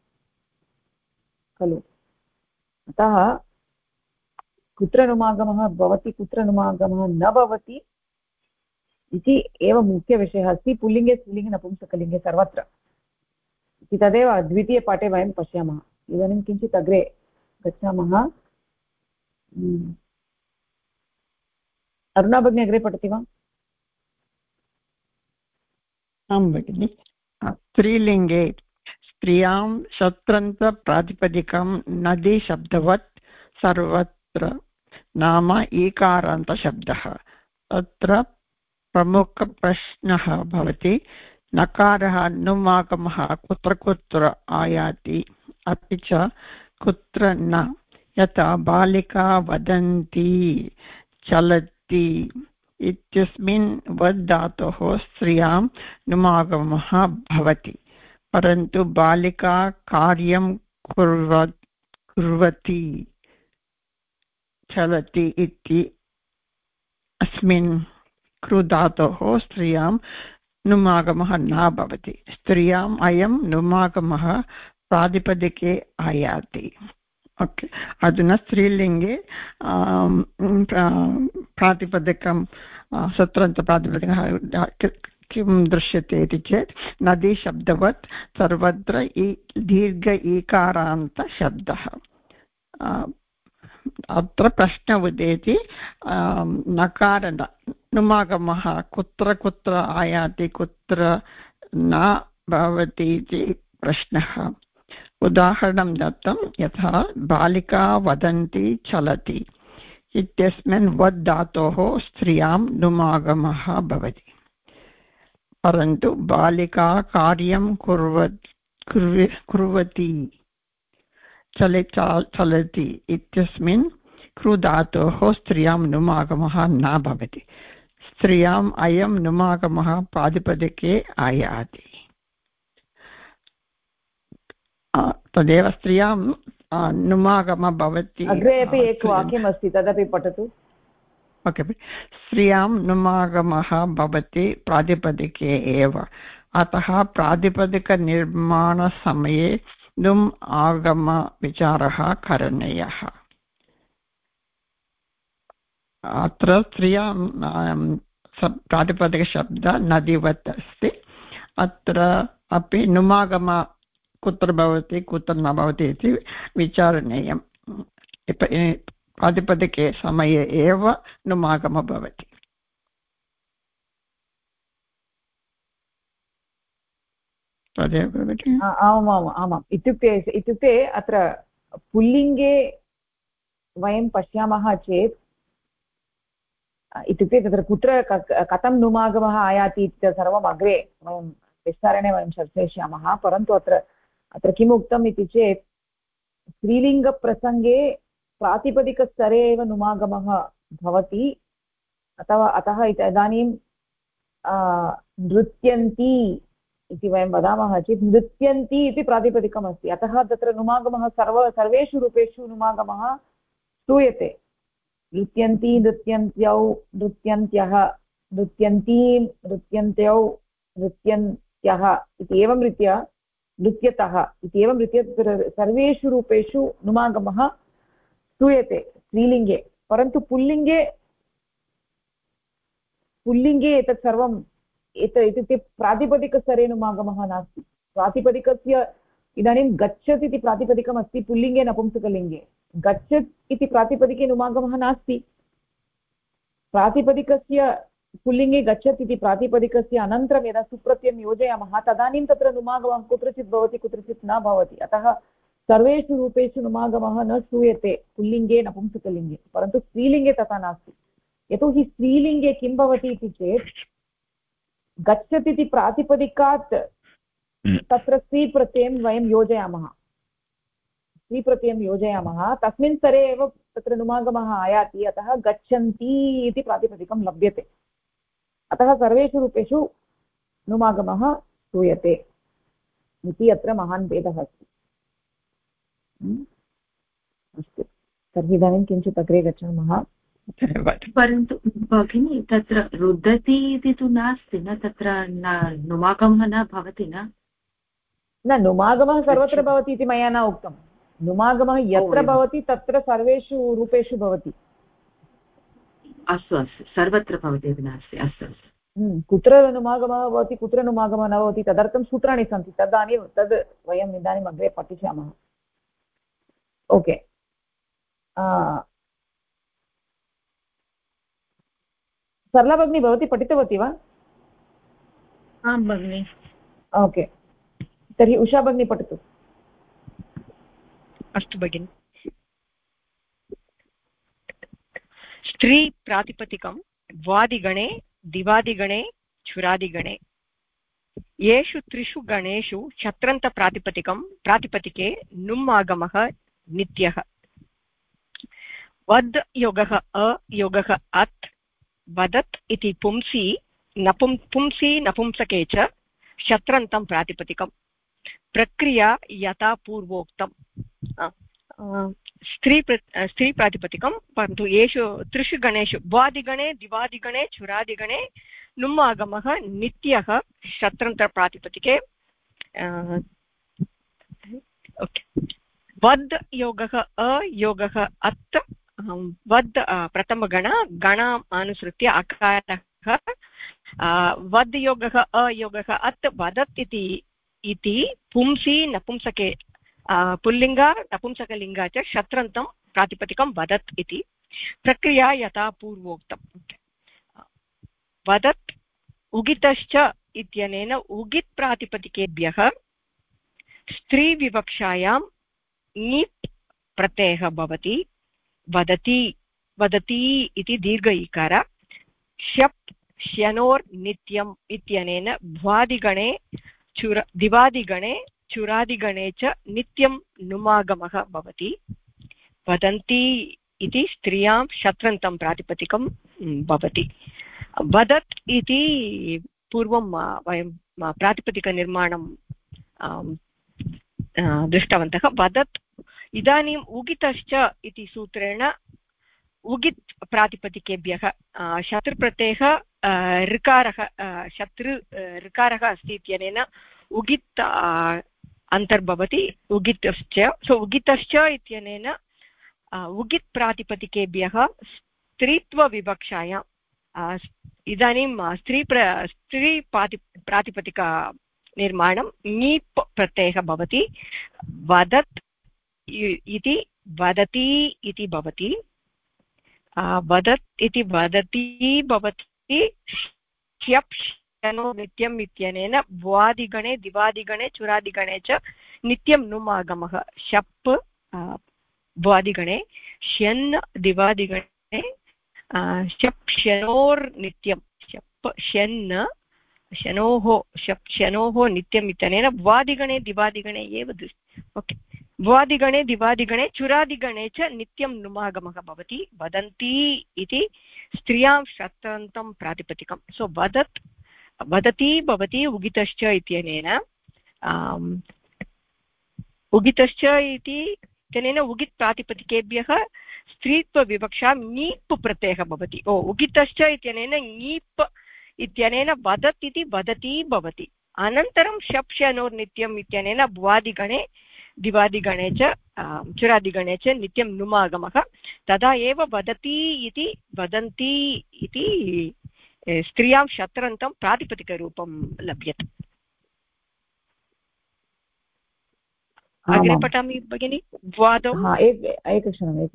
खलु अतः कुत्र नुमागमः भवति कुत्र नुमागमः न भवति इति एव मुख्यविषयः अस्ति पुल्लिङ्गे स्त्रीलिङ्गे नपुंसकलिङ्गे सर्वत्र इति तदेव द्वितीयपाठे वयं पश्यामः इदानीं किञ्चित् अग्रे गच्छामः अरुणा भगिनी अग्रे पठति वा आं भगिनि स्त्रीलिङ्गे स्त्रियां शत्रन्तप्रातिपदिकं नदी शब्दवत् सर्वत्र नाम ईकारान्तशब्दः अत्र प्रमुखप्रश्नः भवति नकारः नुमागमः कुत्र कुत्र आयाति अपि च कुत्र न यथा बालिका वदन्ति चलति इत्यस्मिन् वद् धातोः स्त्रियां नुमागमः भवति परन्तु बालिका कार्यं कुर्वती चलति इति अस्मिन् कृधातोः स्त्रियां नुमागमः न भवति स्त्रियाम् अयं नुमागमः प्रातिपदिके आयाति ओके अधुना स्त्रीलिङ्गे प्रातिपदिकं शत्रन्तप्रातिपदिकः किं दृश्यते इति चेत् नदी शब्दवत् सर्वत्र दीर्घ ईकारान्तशब्दः अत्र प्रश्न उदेति नकार नुमागमः कुत्र कुत्र आयाति कुत्र न भवति इति प्रश्नः उदाहरणं दत्तं यथा बालिका वदन्ति चलति इत्यस्मिन् वद् धातोः स्त्रियां नुमागमः भवति परन्तु बालिका कार्यं कुर्वती चलति इत्यस्मिन् कृधातोः स्त्रियां नुमागमः न भवति स्त्रियाम् अयं नुमागमः प्रातिपदिके आयाति तदेव स्त्रियां नुमागमः भवति अग्रे अपि एकवाक्यमस्ति तदपि पठतु ओके स्त्रियां नुमागमः भवति प्रातिपदिके एव अतः प्रातिपदिकनिर्माणसमये नुम् आगमविचारः करणीयः अत्र स्त्रियां प्रातिपदिकशब्दः नदीवत् अस्ति अत्र अपि नुमागम कुत्र भवति कुत्र न भवति इति विचारणीयं प्रातिपदिके समये एव नुमागमः भवति आमाम् इत्युक्ते अत्र पुल्लिङ्गे वयं पश्यामः चेत् इत्युक्ते तत्र कुत्र कथं नुमागमः आयाति इति सर्वम् अग्रे वयं विस्तारेण वयं चर्चयिष्यामः परन्तु अत्र किम् उक्तम् इति चेत् स्त्रीलिङ्गप्रसङ्गे प्रातिपदिकस्तरे एव नुमागमः भवति अतः इदानीं नृत्यन्ति इति वयं वदामः चेत् नृत्यन्ति इति प्रातिपदिकम् अस्ति अतः तत्र नुमागमः सर्वेषु रूपेषु नुमागमः श्रूयते नृत्यन्ति नृत्यन्त्यौ नृत्यन्त्यः नृत्यन्तीं नृत्यन्त्यौ नृत्यन्त्यः इति एवं रीत्या नृत्यतः इति एवं रीत्या सर्वेषु रूपेषु नुमागमः श्रूयते स्त्रीलिङ्गे परन्तु पुल्लिङ्गे एतत् सर्वं इत्युक्ते प्रातिपदिकस्तरे नुमागमः नास्ति प्रातिपदिकस्य इदानीं गच्छत् इति प्रातिपदिकम् अस्ति पुल्लिङ्गे नपुंसकलिङ्गे गच्छत् इति प्रातिपदिके नुमागमः नास्ति प्रातिपदिकस्य पुल्लिङ्गे गच्छत् इति प्रातिपदिकस्य अनन्तरं यदा सुप्रत्ययं योजयामः तदानीं तत्र नुमागमः कुत्रचित् भवति कुत्रचित् न भवति अतः सर्वेषु रूपेषु नुमागमः न श्रूयते पुल्लिङ्गे नपुंसकलिङ्गे परन्तु स्त्रीलिङ्गे तथा नास्ति यतोहि स्त्रीलिङ्गे किं भवति इति चेत् गच्छत् इति प्रातिपदिकात् तत्र स्त्रीप्रत्ययं वयं योजयामः तस्मिन् स्तरे एव तत्र नुमागमः आयाति अतः गच्छन्ति इति प्रातिपदिकं लभ्यते अतः सर्वेषु रूपेषु नुमागमः श्रूयते इति अत्र महान् भेदः अस्ति अस्तु तर्हि इदानीं किञ्चित् अग्रे गच्छामः परन्तु भगिनी तत्र रुदति इति तु नास्ति न तत्र नुमागमः न भवति न नुमागमः सर्वत्र भवति इति मया न उक्तं नुमागमः यत्र भवति तत्र सर्वेषु रूपेषु भवति अस्तु अस्तु सर्वत्र भवति इति नास्ति अस्तु अस्तु कुत्र नुमागमः भवति कुत्र नुमागमः न भवति तदर्थं सूत्राणि सन्ति तद् वयम् इदानीम् अग्रे पठिष्यामः ओके सरला भगिनी भवती पठितवती वा आं भगिनि ओके तर्हि उषा भगिनी पठतु अस्तु भगिनि स्त्री प्रातिपदिकं द्वादिगणे दिवादिगणे चुरादिगणे येषु त्रिषु गणेषु प्रातिपदिके नुम् आगमः नित्यः वद् योगः अयोगः अत् वदत् इति पुंसी नपुंसके च शत्रन्तं प्रातिपदिकं प्रक्रिया यथा पूर्वोक्तम् स्त्री प्रातिपदिकं परन्तु येषु त्रिषु गणेषु द्वादिगणे दिवादिगणे चुरादिगणे नुम् आगमः नित्यः शत्रन्तप्रातिपदिके वद् योगः अयोगः अत् वद् प्रथमगणाम् अनुसृत्य अकारः वद् योगः अयोगः अत् वदत् इति पुंसी नपुंसके पुल्लिङ्ग नपुंसकलिङ्ग च शत्रन्तं प्रातिपदिकं वदत् इति प्रक्रिया यथा पूर्वोक्तम् वदत् उगितश्च इत्यनेन उगित् प्रातिपदिकेभ्यः स्त्रीविवक्षायां ङीप् प्रत्ययः भवति वदति इति दीर्घ इकार शप् श्यनोर् नित्यम् इत्यनेन भ्वादिगणे दिवादिगणे चुरादिगणे च नित्यं नुमागमः भवति वदन्ति इति स्त्रियां शत्रन्तं प्रातिपदिकं भवति वदत् इति पूर्वं वयं प्रातिपदिकनिर्माणं दृष्टवन्तः वदत् इदानीम् उगितश्च इति सूत्रेण उगित् प्रातिपदिकेभ्यः शत्रुप्रत्ययः ऋकारः ऋकारः अस्ति इत्यनेन उगित् अन्तर्भवति उगितश्च उगितश्च इत्यनेन उगित् प्रातिपदिकेभ्यः स्त्रीत्वविवक्षायां इदानीं स्त्री प्रातिपदिका निर्माणं ङीप् प्रत्ययः भवति वदत् इति वदति इति भवति वदत् इति वदति भवति श्यप् श्यनो नित्यम् इत्यनेन भ्वादिगणे दिवादिगणे चुरादिगणे च नित्यं नुम् आगमः शप् भ्वादिगणे श्यन् दिवादिगणे शप् श्यनोर् नित्यं शप् श्यन् शनोः नित्यम् इत्यनेन भ्वादिगणे दिवादिगणे एव ओके भ्वादिगणे दिवादिगणे चुरादिगणे च नित्यं नुमागमः भवति वदन्ति इति स्त्रियां शत्रन्तं प्रातिपदिकं सो वदति भवति उगितश्च इत्यनेन उगितश्च इत्यनेन उगित् प्रातिपदिकेभ्यः स्त्रीत्वविवक्षा ङीप् प्रत्ययः भवति उगितश्च इत्यनेन ङीप् इत्यनेन वदत् इति वदति भवति अनन्तरं शप् शनोर् नित्यम् इत्यनेन भ्वादिगणे दिवादिगणे च चुरादिगणे च नित्यं नुमागमः तदा एव वदति इति वदन्ति इति स्त्रियां शत्रन्तं प्रातिपदिकरूपं लभ्यते अग्रे पठामि भगिनि द्वादौ एकक्षणम्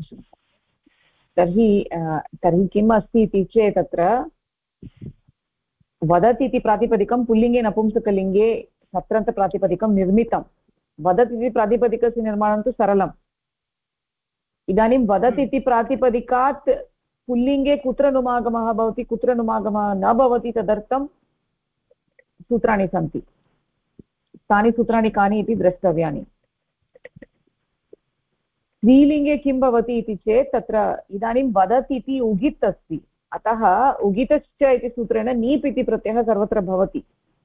तर्हि किम् अस्ति इति चेत् तत्र वदति इति प्रातिपदिकं पुल्लिङ्गे नपुंसकलिङ्गे सत्रन्तप्रातिपदिकं निर्मितं वदति इति प्रातिपदिकस्य निर्माणं तु सरलम् इदानीं वदति इति प्रातिपदिकात् पुल्लिङ्गे कुत्र नुमागमः भवति कुत्र नुमागमः न भवति तदर्थं सूत्राणि सन्ति तानि सूत्राणि कानि इति द्रष्टव्यानि स्त्रीलिङ्गे किं भवति इति चेत् तत्र इदानीं वदति इति उगित् अस्ति अतः उगितश्च इति सूत्रेण नीप् इति प्रत्ययः सर्वत्र भवति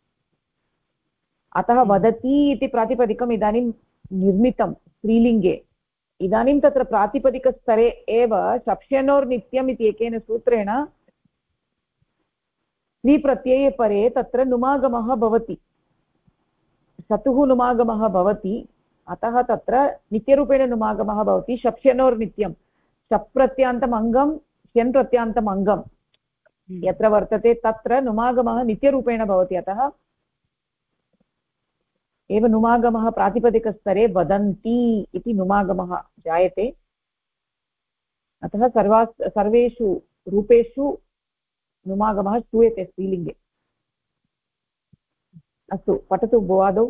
अतः वदति इति प्रातिपदिकम् इदानीं निर्मितं स्त्रीलिङ्गे इदानीं तत्र प्रातिपदिकस्तरे एव शप्ष्यनोर्नित्यम् इति एकेन सूत्रेण स्त्रीप्रत्यये परे तत्र नुमागमः भवति शतुः नुमागमः भवति अतः तत्र नित्यरूपेण नुमागमः भवति शप्ष्यनोर्नित्यं शप् प्रत्यान्तम् अङ्गं श्यन् प्रत्यान्तम् अङ्गं यत्र वर्तते तत्र नुमागमः नित्यरूपेण भवति अतः एव नुमागमः प्रातिपदिकस्तरे वदन्ति इति नुमागमः जायते अतः सर्वेषु रूपेषु नुमागमः श्रूयते स्त्रीलिङ्गे अस्तु पठतु भुवादौ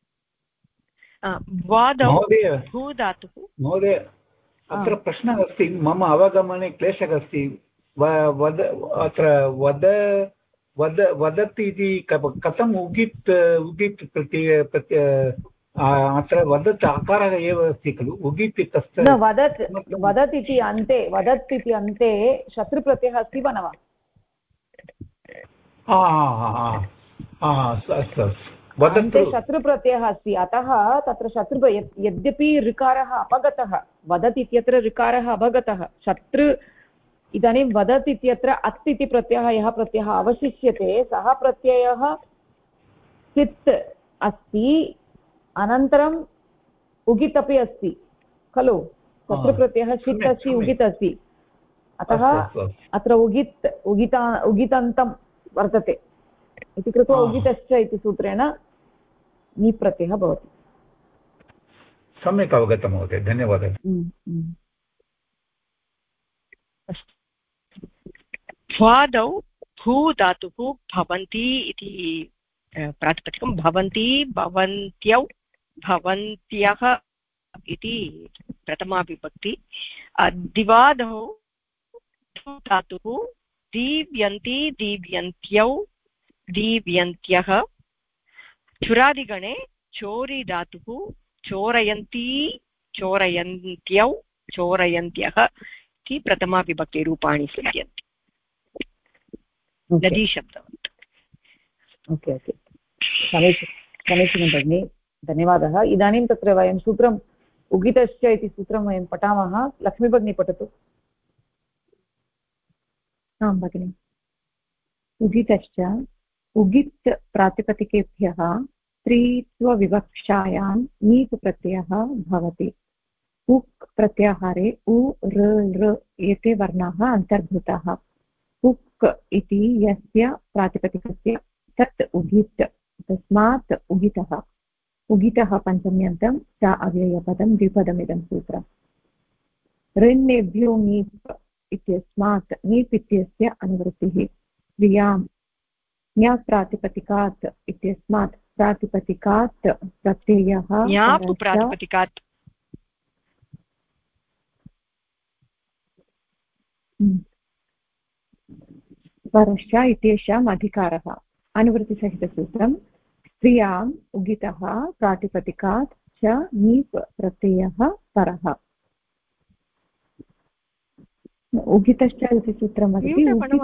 महोदय अत्र प्रश्नः अस्ति मम अवगमने क्लेशः अस्ति अत्र वदति इति कथम् उगित् प्रत्यय अत्र वदत् आकारः एव अस्ति खलु उगित् तस्य वदत् इति अन्ते शत्रुप्रत्ययः अस्ति वा न वा अन्ते शत्रुप्रत्ययः अस्ति अतः तत्र यद्यपि ऋकारः अपगतः वदत् इत्यत्र ऋकारः अपगतः शत्रु इदानीं वदत् इत्यत्र अत् इति प्रत्ययः यः प्रत्ययः अवशिष्यते सः प्रत्ययः सित् अस्ति अनन्तरम् उगित् अपि अस्ति खलु शत्रुप्रत्ययः सित् अस्ति उगित् अस्ति अतः अत्र उगितान्तं वर्तते इति कृत्वा उगितश्च इति सूत्रेण नीप्रत्ययः भवति सम्यक् अवगतं महोदय धन्यवादः भ्वादौ भू धातुः भवन्ति इति प्रातिपदिकं भवन्ति भवन्त्यौ भवन्त्यः इति प्रथमा विभक्ति दिवादौ धातुः दीव्यन्ति दीव्यन्त्यौ दीव्यन्त्यः चुरादिगणे चोरी धातुः चोरयन्ति चोरयन्त्यौ चोरयन्त्यः इति प्रथमा विभक्तिरूपाणि सिद्ध्यन्ति नदीशब्दवत् ओके समीचीनं भगिनि धन्यवादः इदानीं तत्र वयं सूत्रम् उगितश्च इति सूत्रं वयं पठामः लक्ष्मी भगिनी पठतु आं भगिनि उगितश्च उगित् प्रातिपदिकेभ्यः स्त्रीत्वविवक्षायां नीप् प्रत्ययः भवति उक् प्रत्याहारे उ ऋ एते वर्णाः अन्तर्भूताः उक् इति यस्य प्रातिपदिकस्य तत् उगित् तस्मात् उगितः पञ्चम्यन्तं च अव्ययपदं द्विपदमिदं सूत्रम् ऋन्नेभ्यो नीप् इत्यस्मात् नीप् इत्यस्य अनुवृत्तिः क्रियां न्याप्रातिपदिकात् इत्यस्मात् प्रातिपदिकात् प्रत्ययः प्रातिपदिकात् परश्च इत्येषाम् अधिकारः अनुवृत्तिसहितसूत्रं स्त्रियाम् उगितः प्रातिपदिकात् च नीप् प्रत्ययः परः उगितश्च इति सूत्रमस्ति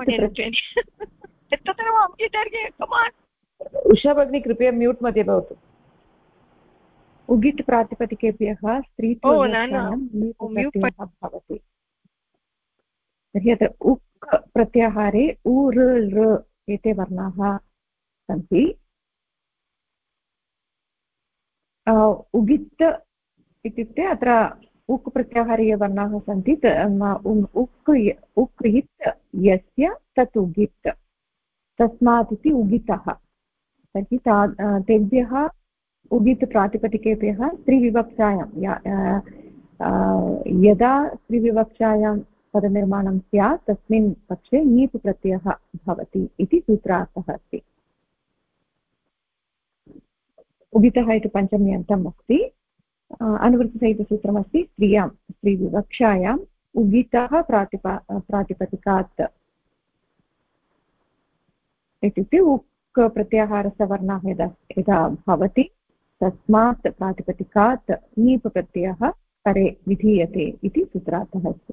उषा भगिनी कृपया म्यूट् मध्ये भवतु उगित् प्रातिपदिकेभ्यः स्त्रीत्वविवक्षायां नीप् प्रत्ययः भवति तर्हि अत्र उक् प्रत्याहारे उ ऋ एते वर्णाः सन्ति उगित् इत्युक्ते अत्र उक् प्रत्याहारे ये वर्णाः सन्ति उक् इत् यस्य तत् उगित् तस्मात् इति उगितः तर्हि तेभ्यः उगित् प्रातिपदिकेभ्यः त्रिविवक्षायां यदा त्रिविवक्षायां पदनिर्माणं स्यात् तस्मिन् पक्षे नीप् प्रत्ययः भवति इति सूत्रार्थः अस्ति। उगितः इति पञ्चम्यन्तम् अस्ति। अनुवृत्तिसहितसूत्रमस्ति स्त्रीविवक्षायाम् उगितः प्रातिपदिकात् इत्युक्ते उक् प्रत्याहारसवर्णः यदा भवति तस्मात् प्रातिपदिकात् नीप् प्रत्ययः परे विधीयते इति सूत्रार्थः अस्ति।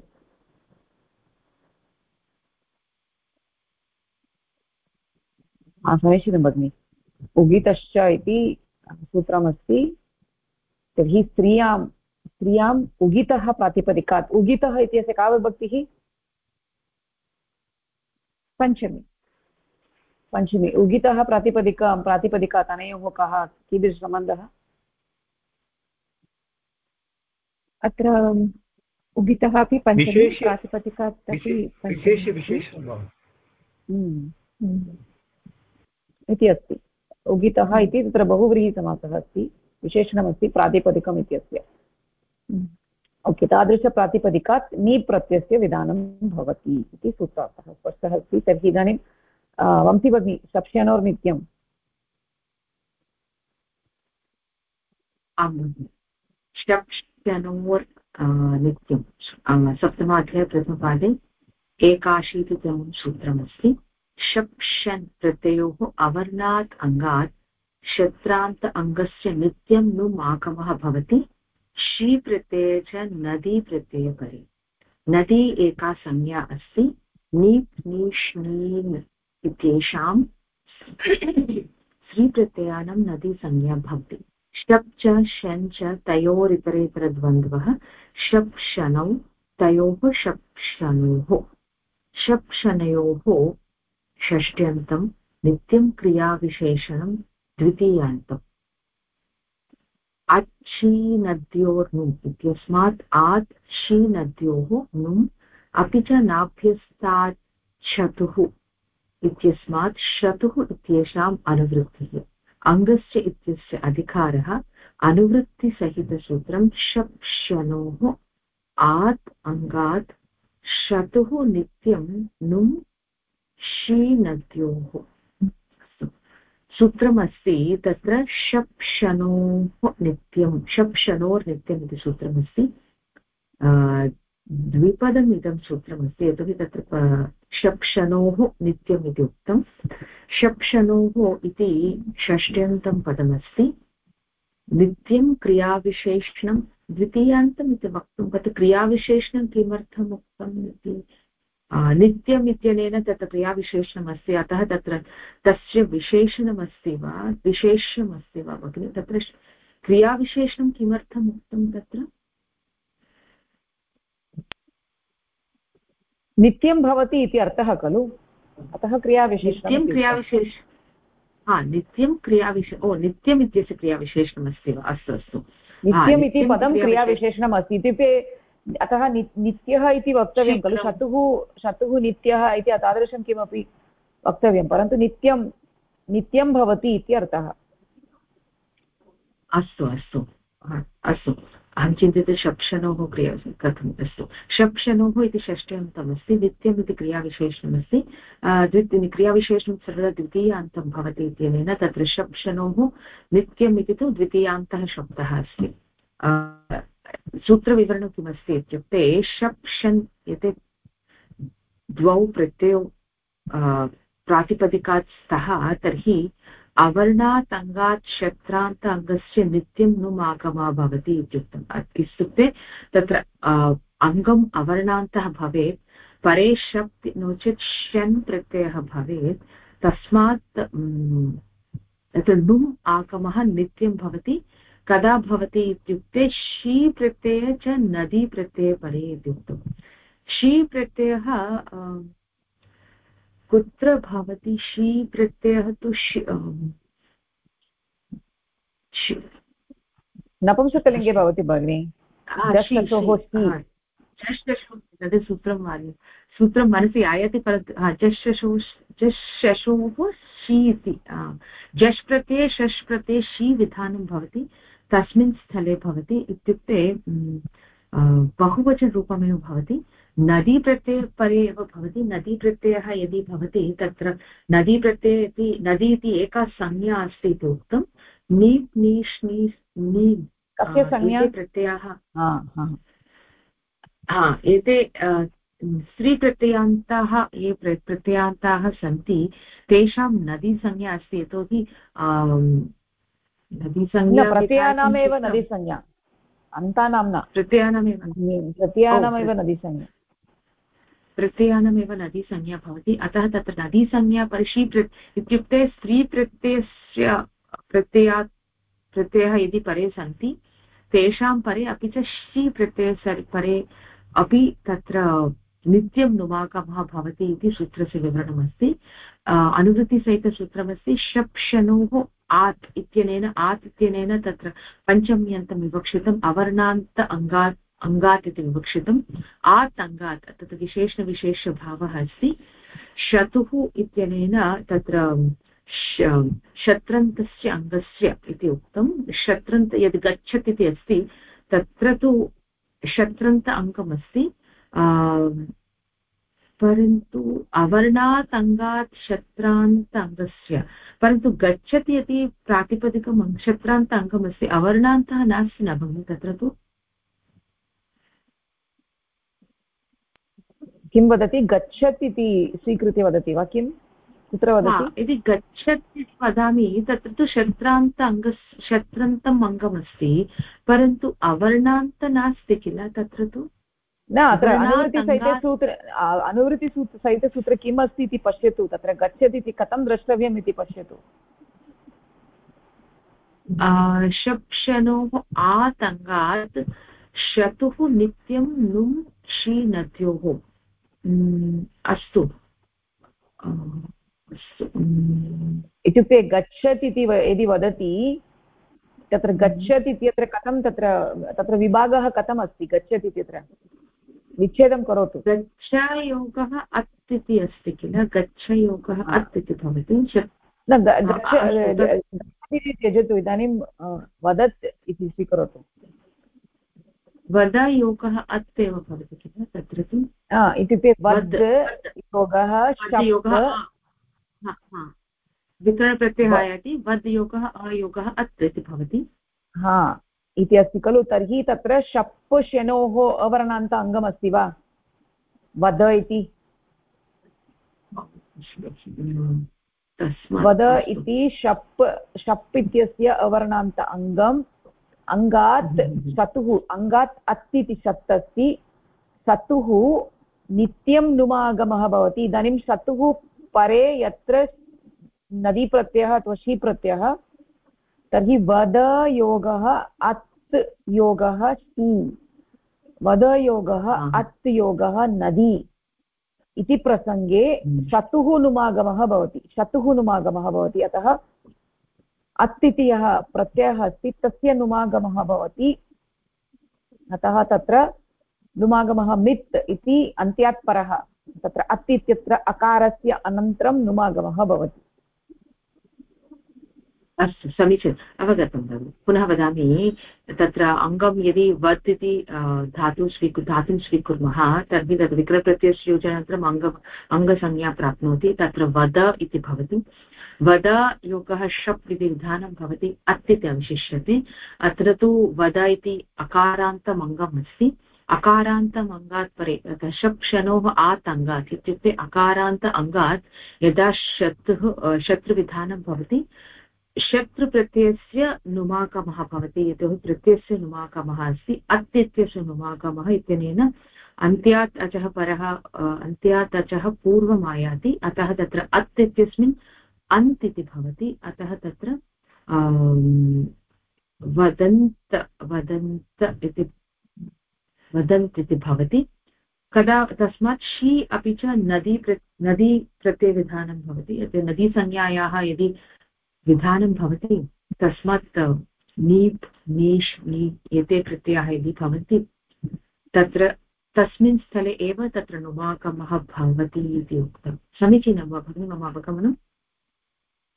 समीचीनं भगिनि। उगितश्च इति सूत्रमस्ति। तर्हि स्त्रियाम् उगितः प्रातिपदिकात्, उगितः इत्यस्य का विभक्तिः? पञ्चमी। उगितः प्रातिपदिकात् अनयोः कः कीदृशसम्बन्धः? अत्र उगितः अपि पञ्चमी, प्रातिपदिकात् अपि इति अस्ति। उगितः इति तत्र बहुव्रीहिसमासः अस्ति, विशेषणमस्ति प्रातिपदिकम् इत्यस्य। ओके, तादृशप्रातिपदिकात् नीप् प्रत्ययस्य विधानं भवति इति सूत्रार्थः स्पष्टः अस्ति। तर्हि इदानीं वंशी भगिनी, शप्ष्यनोर्नित्यम्। शप्ष्यनोर् नित्यं सप्तमाध्याये प्रथमपादे 81तमं सूत्रमस्ति। शप्षन् प्रत्ययोः अवर्णात् अङ्गात् शत्रान्त अङ्गस्य नित्यं नुम् आगमः भवति। शी प्रत्यये च नदी प्रत्यये परे। नदी एका संज्ञा अस्ति। नीप् नीष् नीन् इत्येषां स्त्रीप्रत्ययानां नदी संज्ञा भवति। शप् च शन् च तयोरितरेतरद्वन्द्वः। शप् शनौ तयोः शप्शनोः। शप्शनयोः षष्ट्यन्तं नित्यं क्रियाविशेषणं द्वितीयान्तम्। अच्छी नद्योर्नुम् इत्यस्मात् आत् शी नद्योः नुम् अपि च नाभ्यस्तात् शतुः इत्यस्मात् शतुः इत्येषाम् अनुवृत्तिः। अङ्गस्य इत्यस्य अधिकारः अनुवृत्तिसहितसूत्रं शप्शनोः आत् अङ्गात् शतुः नित्यं नुम् शी नद्योः। सूत्रमस्ति तत्र शप्शनोः नित्यं, शप्शनोर्नित्यम् इति सूत्रमस्ति। द्विपदम् इदं सूत्रमस्ति, यतोहि तत्र शप्शनोः नित्यम् इति उक्तं। शप्शनोः इति षष्ट्यन्तं पदमस्ति। नित्यं क्रियाविशेषणं द्वितीयान्तम् इति वक्तुं, तत् क्रियाविशेषणं किमर्थम् उक्तम् इति, नित्यम् इत्यनेन तत्र क्रियाविशेषणमस्ति, अतः तत्र तस्य विशेषणमस्ति वा विशेष्यमस्ति वा भगिनि? तत्र क्रियाविशेषणं किमर्थम् उक्तं? तत्र नित्यं भवति इति अर्थः खलु, अतः क्रियाविशेषणं। नित्यं नित्यम् इत्यस्य क्रियाविशेषणमस्ति वा? अस्तु अस्तु, नित्यम् इति पदं क्रियाविशेषणम् अस्ति इत्युक्ते अतः नित्यः इति वक्तव्यं खलु। शतुः नित्यः इति तादृशं किमपि वक्तव्यं, परन्तु नित्यं भवति इति अर्थः। अस्तु अस्तु अस्तु, अहं चिन्तिते शप्शनोः क्रिया कथम्। अस्तु, शप्शनोः इति षष्ट्यन्तमस्ति, नित्यम् इति क्रियाविशेषणमस्ति। क्रियाविशेषणं सर्वदा द्वितीयान्तं भवति इत्यनेन तत्र शप्शनोः नित्यम् इति तु द्वितीयान्तः शब्दः अस्ति। सूत्रविवरणं किमस्ति इत्युक्ते शप्शन् यते द्वौ प्रत्ययौ प्रातिपदिकात् स्तः तर्हि अवर्णात् अङ्गात् शत्रान्त अङ्गस्य नित्यं नुम् आगमः भवति इत्युक्तम्। इत्युक्ते तत्र अङ्गम् अवर्णान्तः भवेत्, परे शप् नो चेत् शन् प्रत्ययः भवेत्, तस्मात् तत्र नुम् आगमः नित्यं भवति। कदा भवति इत्युक्ते शी प्रत्यय च नदी प्रत्यये परे इत्युक्तम्। शी प्रत्ययः कुत्र भवति? शी प्रत्ययः तु नपुंसकलिङ्गे भवति भगिनि। तद् सूत्रं मनसि आयाति, परन्तु शशोः शी इति जश् प्रत्यये शश् प्रत्यये शी विधानं भवति तस्मिन् स्थले भवति इत्युक्ते बहुवचनरूपमेव भवति नदी प्रत्ययः परे एव भवति नदी प्रत्ययः यदि भवति तत्र नदी प्रत्यये इति नदी इति एका संज्ञा अस्ति इति उक्तं नीप् नीष् नीस् नी कस्य संज्ञा प्रत्ययाः एते स्त्रीप्रत्ययान्ताः ये प्रत्ययान्ताः सन्ति तेषां नदीसंज्ञा अस्ति यतोहि नदीसंज्ञा प्रत्ययानामेव नदीसंज्ञा अन्तानां न प्रत्ययानामेव नदीसंज्ञा प्रत्ययानमेव नदीसंज्ञा भवति अतः तत्र नदीसंज्ञा परिशी इत्युक्ते स्त्रीप्रत्ययस्य प्रत्ययः यदि परे सन्ति तेषां परे अपि च शी प्रत्ययस्य परे अपि तत्र नित्यं नुमागमः भवति इति सूत्रस्य विवरणमस्ति अनुवृत्तिसहितसूत्रमस्ति शप् शनोः आत् इत्यनेन तत्र पञ्चम्यन्तं विवक्षितम् अवर्णान्त अङ्गात् इति विवक्षितम् आत् अङ्गात् तत् विशेषभावः अस्ति शतुः इत्यनेन तत्र शत्रन्तस्य अङ्गस्य इति उक्तं शत्रन्त यद् गच्छति इति अस्ति तत्र तु शत्रन्त अङ्गमस्ति परन्तु अवर्णात् अङ्गात् शत्रान्त अङ्गस्य परन्तु गच्छति इति प्रातिपदिकम् शत्रान्त अङ्गमस्ति अवर्णान्तः नास्ति न भगिनि तत्र तु किं वदति गच्छति इति स्वीकृत्य वदति वा किं कुत्र वदति यदि गच्छति वदामि तत्र तु शत्रन्तम् अङ्गमस्ति परन्तु अवर्णान्त नास्ति किल तत्र तु न अत्र अनुवृत्तिसहितसूत्र किम् अस्ति इति पश्यतु तत्र गच्छति इति कथं द्रष्टव्यम् इति पश्यतु शप्शनोः आतङ्गात् शतुः नित्यं नुम् शी नद्योः अस्तु इत्युक्ते गच्छति इति यदि वदति तत्र गच्छति इत्यत्र कथं तत्र विभागः कथम् अस्ति गच्छति इत्यत्र विच्छेदं करोतु गच्छयोगः अत् इति अस्ति किल गच्छयोगः अत् इति भवति न गच्छति त्यजतु इदानीं वदत् इति स्वीकरोतु वदयोगः अत् एव भवति किल तत्र तु इत्युक्ते वद् योगः विकरणप्रत्ययः आयाति वद् योगः अयोगः अत् इति भवति इति अस्ति खलु तर्हि तत्र शप् शनोः अवर्णान्त अङ्गमस्ति वा वद इति वद इति शप् इत्यस्य अवर्णान्त अङ्गात् शतुः अङ्गात् अत् इति शत् अस्ति शतुः नित्यं नुमागमः भवति इदानीं शतुः परे यत्र नदीप्रत्ययः अथवा शीप्रत्ययः तर्हि वदयोगः अत् योगः शी वदयोगः अत् योगः नदी इति प्रसङ्गे शतुः नुमागमः भवति अतः अत् इति यः प्रत्ययः अस्ति तस्य नुमागमः भवति अतः तत्र नुमागमः मित् इति अन्त्यात् परः तत्र अत् इत्यत्र अकारस्य अनन्तरं नुमागमः भवति अस्तु समीचीनम् अवगतं भगिनि पुनः वदामि तत्र अङ्गं यदि वत् इति धातुं स्वीकुर्मः तर्हि तद् विकरणप्रत्ययस्य योजनानन्तरम् अङ्गसंज्ञा प्राप्नोति तत्र वद इति भवति वद योगः शप् इति विधानं भवति अत् इति अवशिष्यते अत्र तु वद इति अकारान्तम् अङ्गम् अस्ति अकारान्तम् अङ्गात् परे शप् शनोः आत् अङ्गात् इत्युक्ते अकारान्त अङ्गात् यदा शत्रुविधानं भवति शत्रुप्रत्ययस्य नुमागमः भवति यतोहि प्रत्ययस्य नुमागमः अस्ति अत् इत्यस्य नुमागमः इत्यनेन अन्त्यात् अचः परः अन्त्यात् अचः पूर्वम् आयाति अतः तत्र अत् इत्यस्मिन् अन्त् इति भवति अतः तत्र वदन्त् इति भवति कदा तस्मात् शी अपि च नदी प्रत्ययविधानं भवति यत् नदीसंज्ञायाः यदि विधानं भवति तस्मात् नीप् नीष् नी एते प्रत्ययाः यदि भवन्ति तत्र तस्मिन् स्थले एव तत्र नुमागमः भवति इति उक्तं समीचीनं वा भगिनि मम अवगमनम्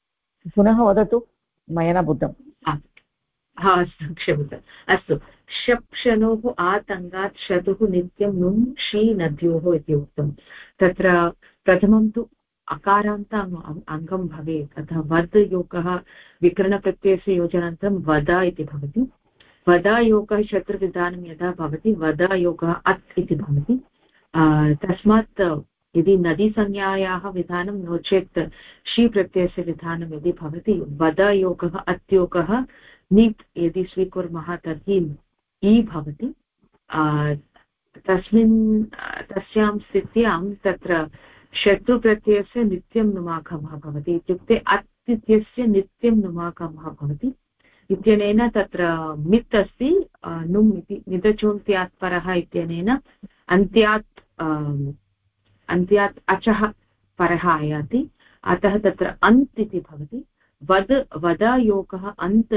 पुनः वदतु, मया न बुद्धम्। अस्तु, क्षम्यताम्। अस्तु, शप्शनोः आतङ्गात् शतुः नित्यं नुं शी नद्योः इति उक्तं। तत्र प्रथमं तु अकारान्त अङ्गं भवेत्, अतः वद् योगः विकरणप्रत्ययस्य योजनान्तरं वदा इति भवति। वदा योगः शत्रुविधानं यदा भवति वदा योगः अत् इति भवति। तस्मात् यदि नदीसंज्ञायाः विधानं नो चेत् शी प्रत्ययस्य विधानं यदि भवति वदा योगः अत्योगः नीप् यदि स्वीकुर्मः तर्हि ई भवति। तस्यां स्थित्यां तत्र शत्रुप्रत्ययस्य नित्यं नुमागमः भवति, इत्युक्ते अत् इत्यस्य नित्यं नुमागमः भवति इत्यनेन तत्र मित् अस्ति नुम् इति निदचोन्त्यात् परः इत्यनेन अन्त्यात् अचः परः आयाति, अतः तत्र अन्त् इति भवति। वदा योगः अन्त्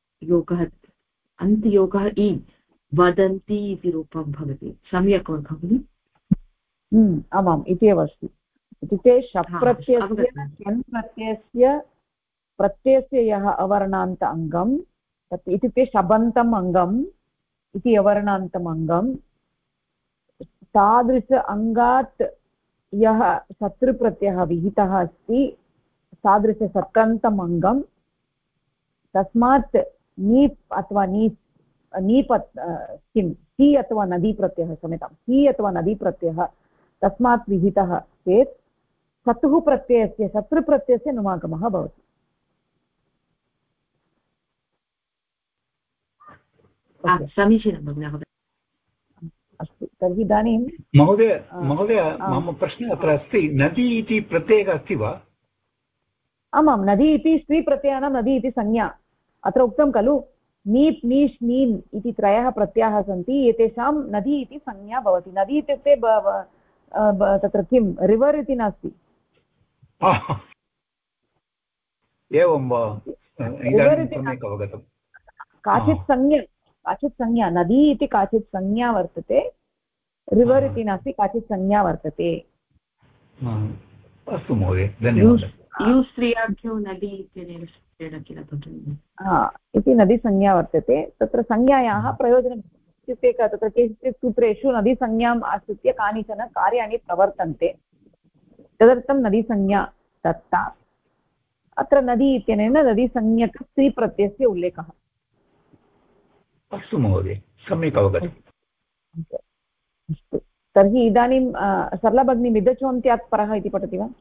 योगः इ वदन्ति इति रूपं भवति। सम्यक् वा भगिनि? आमाम्, इति एव अस्ति। इत्युक्ते प्रत्ययस्य यः अवर्णान्त अङ्गं तत् इत्युक्ते शबन्तम् अङ्गम् इति अवर्णान्तम् अङ्गं, तादृश अङ्गात् यः शत्रुप्रत्ययः विहितः अस्ति तादृशसत्रन्तम् अङ्गं, तस्मात् नीप् अथवा नीप् किं सी अथवा नदी प्रत्ययः, क्षम्यतां, सी अथवा नदी प्रत्ययः तस्मात् विहितः चेत् शत्रुः प्रत्ययस्य शत्रुप्रत्ययस्य नुमागमः भवति। समीचीनं भगिनि। अस्तु, तर्हि इदानीं महोदय मम प्रश्नः अत्र अस्ति, नदी इति प्रत्ययः अस्ति वा? आमां, नदी इति स्त्रीप्रत्ययानां नदी इति संज्ञा। अत्र उक्तं खलु नीप् नीष् नीम् इति त्रयः प्रत्ययाः सन्ति, एतेषां नदी इति संज्ञा भवति। नदी इत्युक्ते तत्र किं रिवर् इति नास्ति। एवं वा? इदानीं सम्यक् अवगतं। काचित् संज्ञा नदी इति काचित् संज्ञा वर्तते, रिवर् इति नास्ति, काचित् संज्ञा वर्तते। अस्तु महोदय, धन्यवादः। स्त्रियाभ्यो नदी इत्यनेन किल भगिनि? इति नदी संज्ञा वर्तते। तत्र संज्ञायाः प्रयोजनम् इत्युक्ते तत्र केषुचित् सूत्रेषु नदीसंज्ञाम् आश्रित्य कानिचन कार्याणि प्रवर्तन्ते, तदर्थं नदीसंज्ञा दत्ता। अत्र नदी इत्यनेन नदीसंज्ञक स्त्रीप्रत्ययस्य उल्लेखः। अस्तु महोदय, सम्यक् अवगतम्। अस्तु, तर्हि इदानीं सरला भगिनी मिदचोन्त्यात् परः इति पठति वा?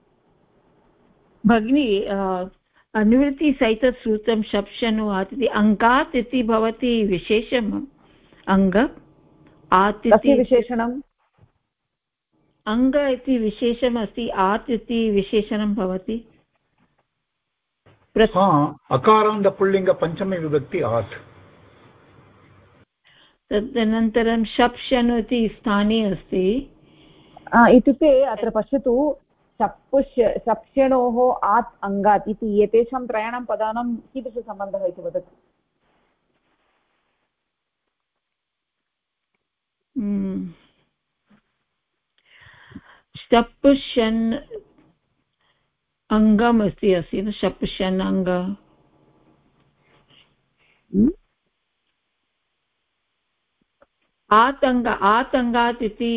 भगिनी, अनुवृत्तिसहितसूत्रं शप्शनु आत् इति अङ्गात् इति भवति विशेषम् अङ्ग, आत् इति विशेषणम्, अङ्ग इति विशेषम् अस्ति, आत् इति विशेषणं भवति। अकारान्त पुल्लिङ्ग पञ्चमी विभक्ति आत्। तदनन्तरं शप्शनु इति स्थाने अस्ति। इत्युक्ते अत्र पश्यतु, शप्ष्यणोः आत् अङ्गात् इति एतेषां त्रयाणां पदानां कीदृशसम्बन्धः इति वदतु। शप्ष्यन् अङ्गम् अस्ति न, शप्ष्यन् अङ्ग, आतङ्गात् इति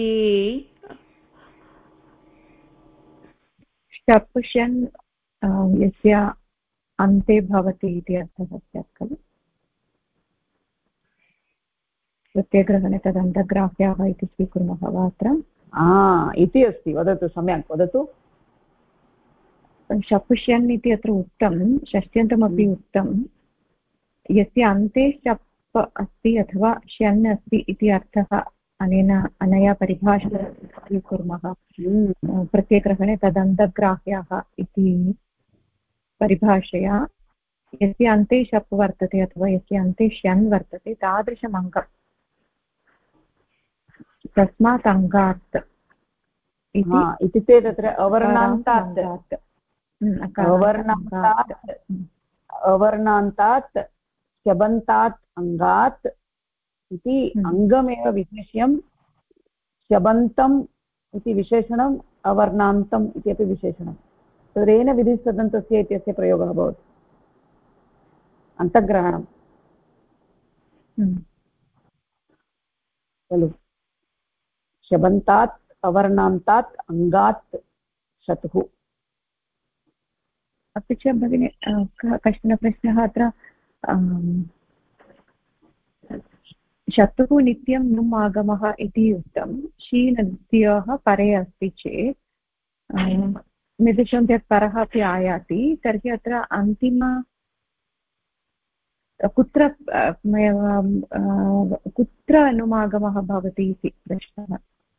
शप्ष्यन् यस्य अन्ते भवति इति अर्थः स्यात् खलु। प्रत्ययग्रहणे तदन्तग्राह्याः इति स्वीकुर्मः वा अत्र? इति अस्ति, वदतु, सम्यक् वदतु। शप्ष्यन् इति अत्र उक्तं, षष्ट्यन्तमपि उक्तं, यस्य अन्ते शप् अस्ति अथवा श्यन् अस्ति इति अर्थः अनया परिभाषा स्वीकुर्मः। प्रत्ययग्रहणे तदन्तग्राह्याः इति परिभाषया यस्य अन्ते शप् वर्तते अथवा यस्य अन्ते श्यन् वर्तते तादृशम् अङ्गम्, तस्मात् अङ्गात् इत्युक्ते तत्र अवर्णान्तात् शबन्तात् अङ्गात् इति अङ्गमेव विशेष्यं, शबन्तम् इति विशेषणम्, अवर्णान्तम् इत्यपि विशेषणम्। रेन विधिस्तदन्तस्य इत्यस्य प्रयोगः भवति अन्तग्रहणं खलु शबन्तात् अवर्णान्तात् अङ्गात् शतुः। अपि च भगिनि कश्चन प्रश्नः अत्र शतुः नित्यं नुम् आगमः इति उक्तं शीनद्यः परे अस्ति चेत् मिदुषन्त्यत् परः अपि आयाति तर्हि अत्र अन्तिम कुत्र नुमागमः भवति इति प्रश्नः।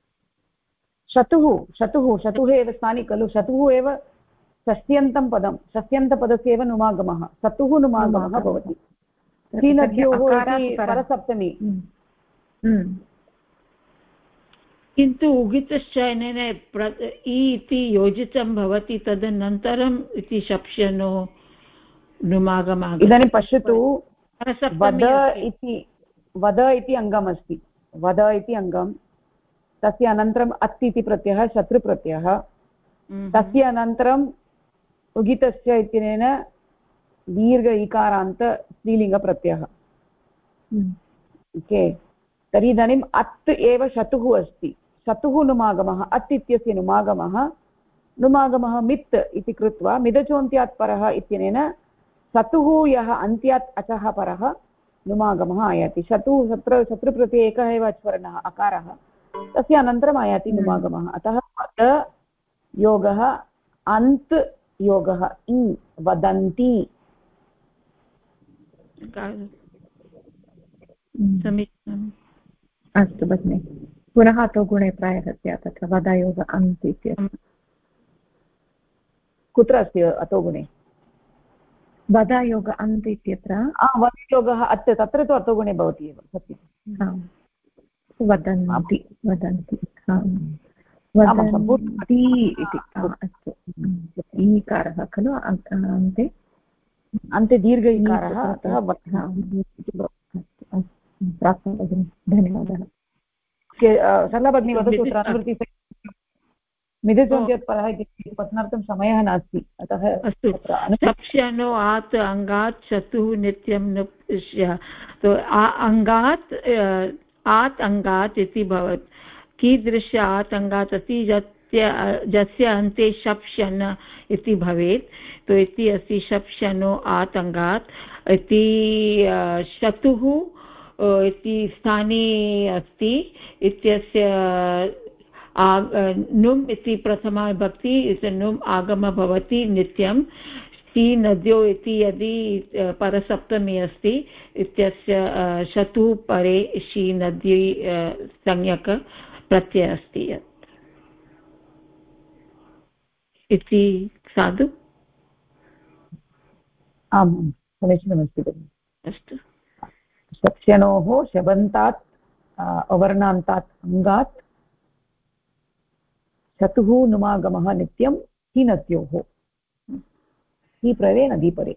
शतुः एव स्थाने खलु शतुः एव षष्ट्यन्तं पदं षष्ट्यन्तपदस्य एव नुमागमः शतुः नुमागमः भवति शीनद्योः परसप्तमी। किन्तु उगितश्चयनेन इति योजितं भवति तदनन्तरम् इति शप्शनो नुमागमः। इदानीं पश्यतु वद इति अङ्गमस्ति वद इति अङ्गं तस्य अनन्तरम् अत् इति प्रत्ययः शत्रुप्रत्ययः तस्य अनन्तरम् उगितस्य इत्यनेन दीर्घ इकारान्त स्त्रीलिङ्गप्रत्ययः। ओके तर्हि इदानीम् अत् एव शतुः अस्ति शतुः नुमागमः अत् इत्यस्य नुमागमः मित् इति कृत्वा मिदचोन्त्यात् परः इत्यनेन शतुः यः अन्त्यात् अचः परः नुमागमः आयाति। शत्रुप्रत्यये एकः एव अच्वर्णः अकारः तस्य अनन्तरम् आयाति नुमागमः। अतः वद योगः अन्त् योगः इ वदन्ति। समीचीनम् अस्तु भगिनि पुनः तु गुणे प्रायः स्यात् तत्र वदयोग अन्त् इत्यस्य कुत्र अस्ति अतो गुणे वदयोग अन्त् इत्यत्र वदयोगः अत् तत्र तु अतो गुणे भवति एव सत्यं वदन्ति वदन्ति वदन्ति इति अस्तु ईकारः खलु अन्ते अन्ते दीर्घ इकारः अतः प्राप्तं भगिनि धन्यवादः। सरला भगिनी वदतु अनुवृत्ति मिदचोन्त्यात् परः इति पठनार्थं समयः नास्ति अतः अस्तु शप्शनो आत् अङ्गात् शतुः नित्यं अङ्गात् आत् अङ्गात् इति भवति कीदृश आत् अङ्गात् अस्ति यस्य अन्ते शप्शन इति भवेत् तो इति अस्ति शप्शनो आत् अङ्गात् इति शतुः इति स्थाने अस्ति इत्यस्य नुम् इति प्रथमा विभक्ति नुम् आगमः भवति नित्यं सी नद्यो इति यदि परसप्तमी अस्ति इत्यस्य शतुः परे शी नदी संज्ञक प्रत्ययः अस्ति इति साधु। आम् समीचीनमस्ति भगिनि। अस्तु शप्शनोः शबन्तात् अवर्णान्तात् अङ्गात् शतुः नुमागमः नित्यं हीनत्योः ही प्रवे नदी परे।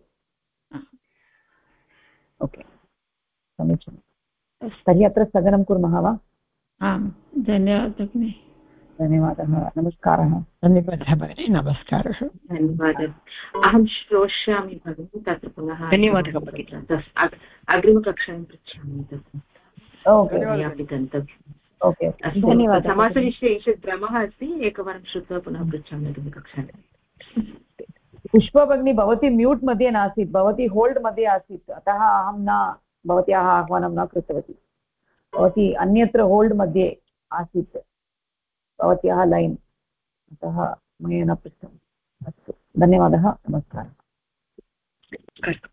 ओके समीचीनं तर्हि अत्र स्थगनं कुर्मः वा? आम् धन्यवादः भगिनि। धन्यवादः नमस्कारः। धन्यवादः भगिनि नमस्कारः। धन्यवादः अहं श्रोष्यामि भगिनि तत्र पुनः धन्यवादः भगिनि अग्रिमकक्षां पृच्छामि तत्र अपि गन्तव्यम्। ओके धन्यवादः। समासविषये ईषत् भ्रमः अस्ति एकवारं श्रुत्वा पुनः पृच्छामि अग्रिमकक्षायां। पुष्पा भगिनी भवती म्यूट् मध्ये नासीत् भवती होल्ड् मध्ये आसीत् अतः अहं न भवत्याः आह्वानं न कृतवती भवती अन्यत्र होल्ड् मध्ये आसीत् भवत्याः लैन् अतः मया न पृष्टम्। अस्तु धन्यवादः नमस्कारः।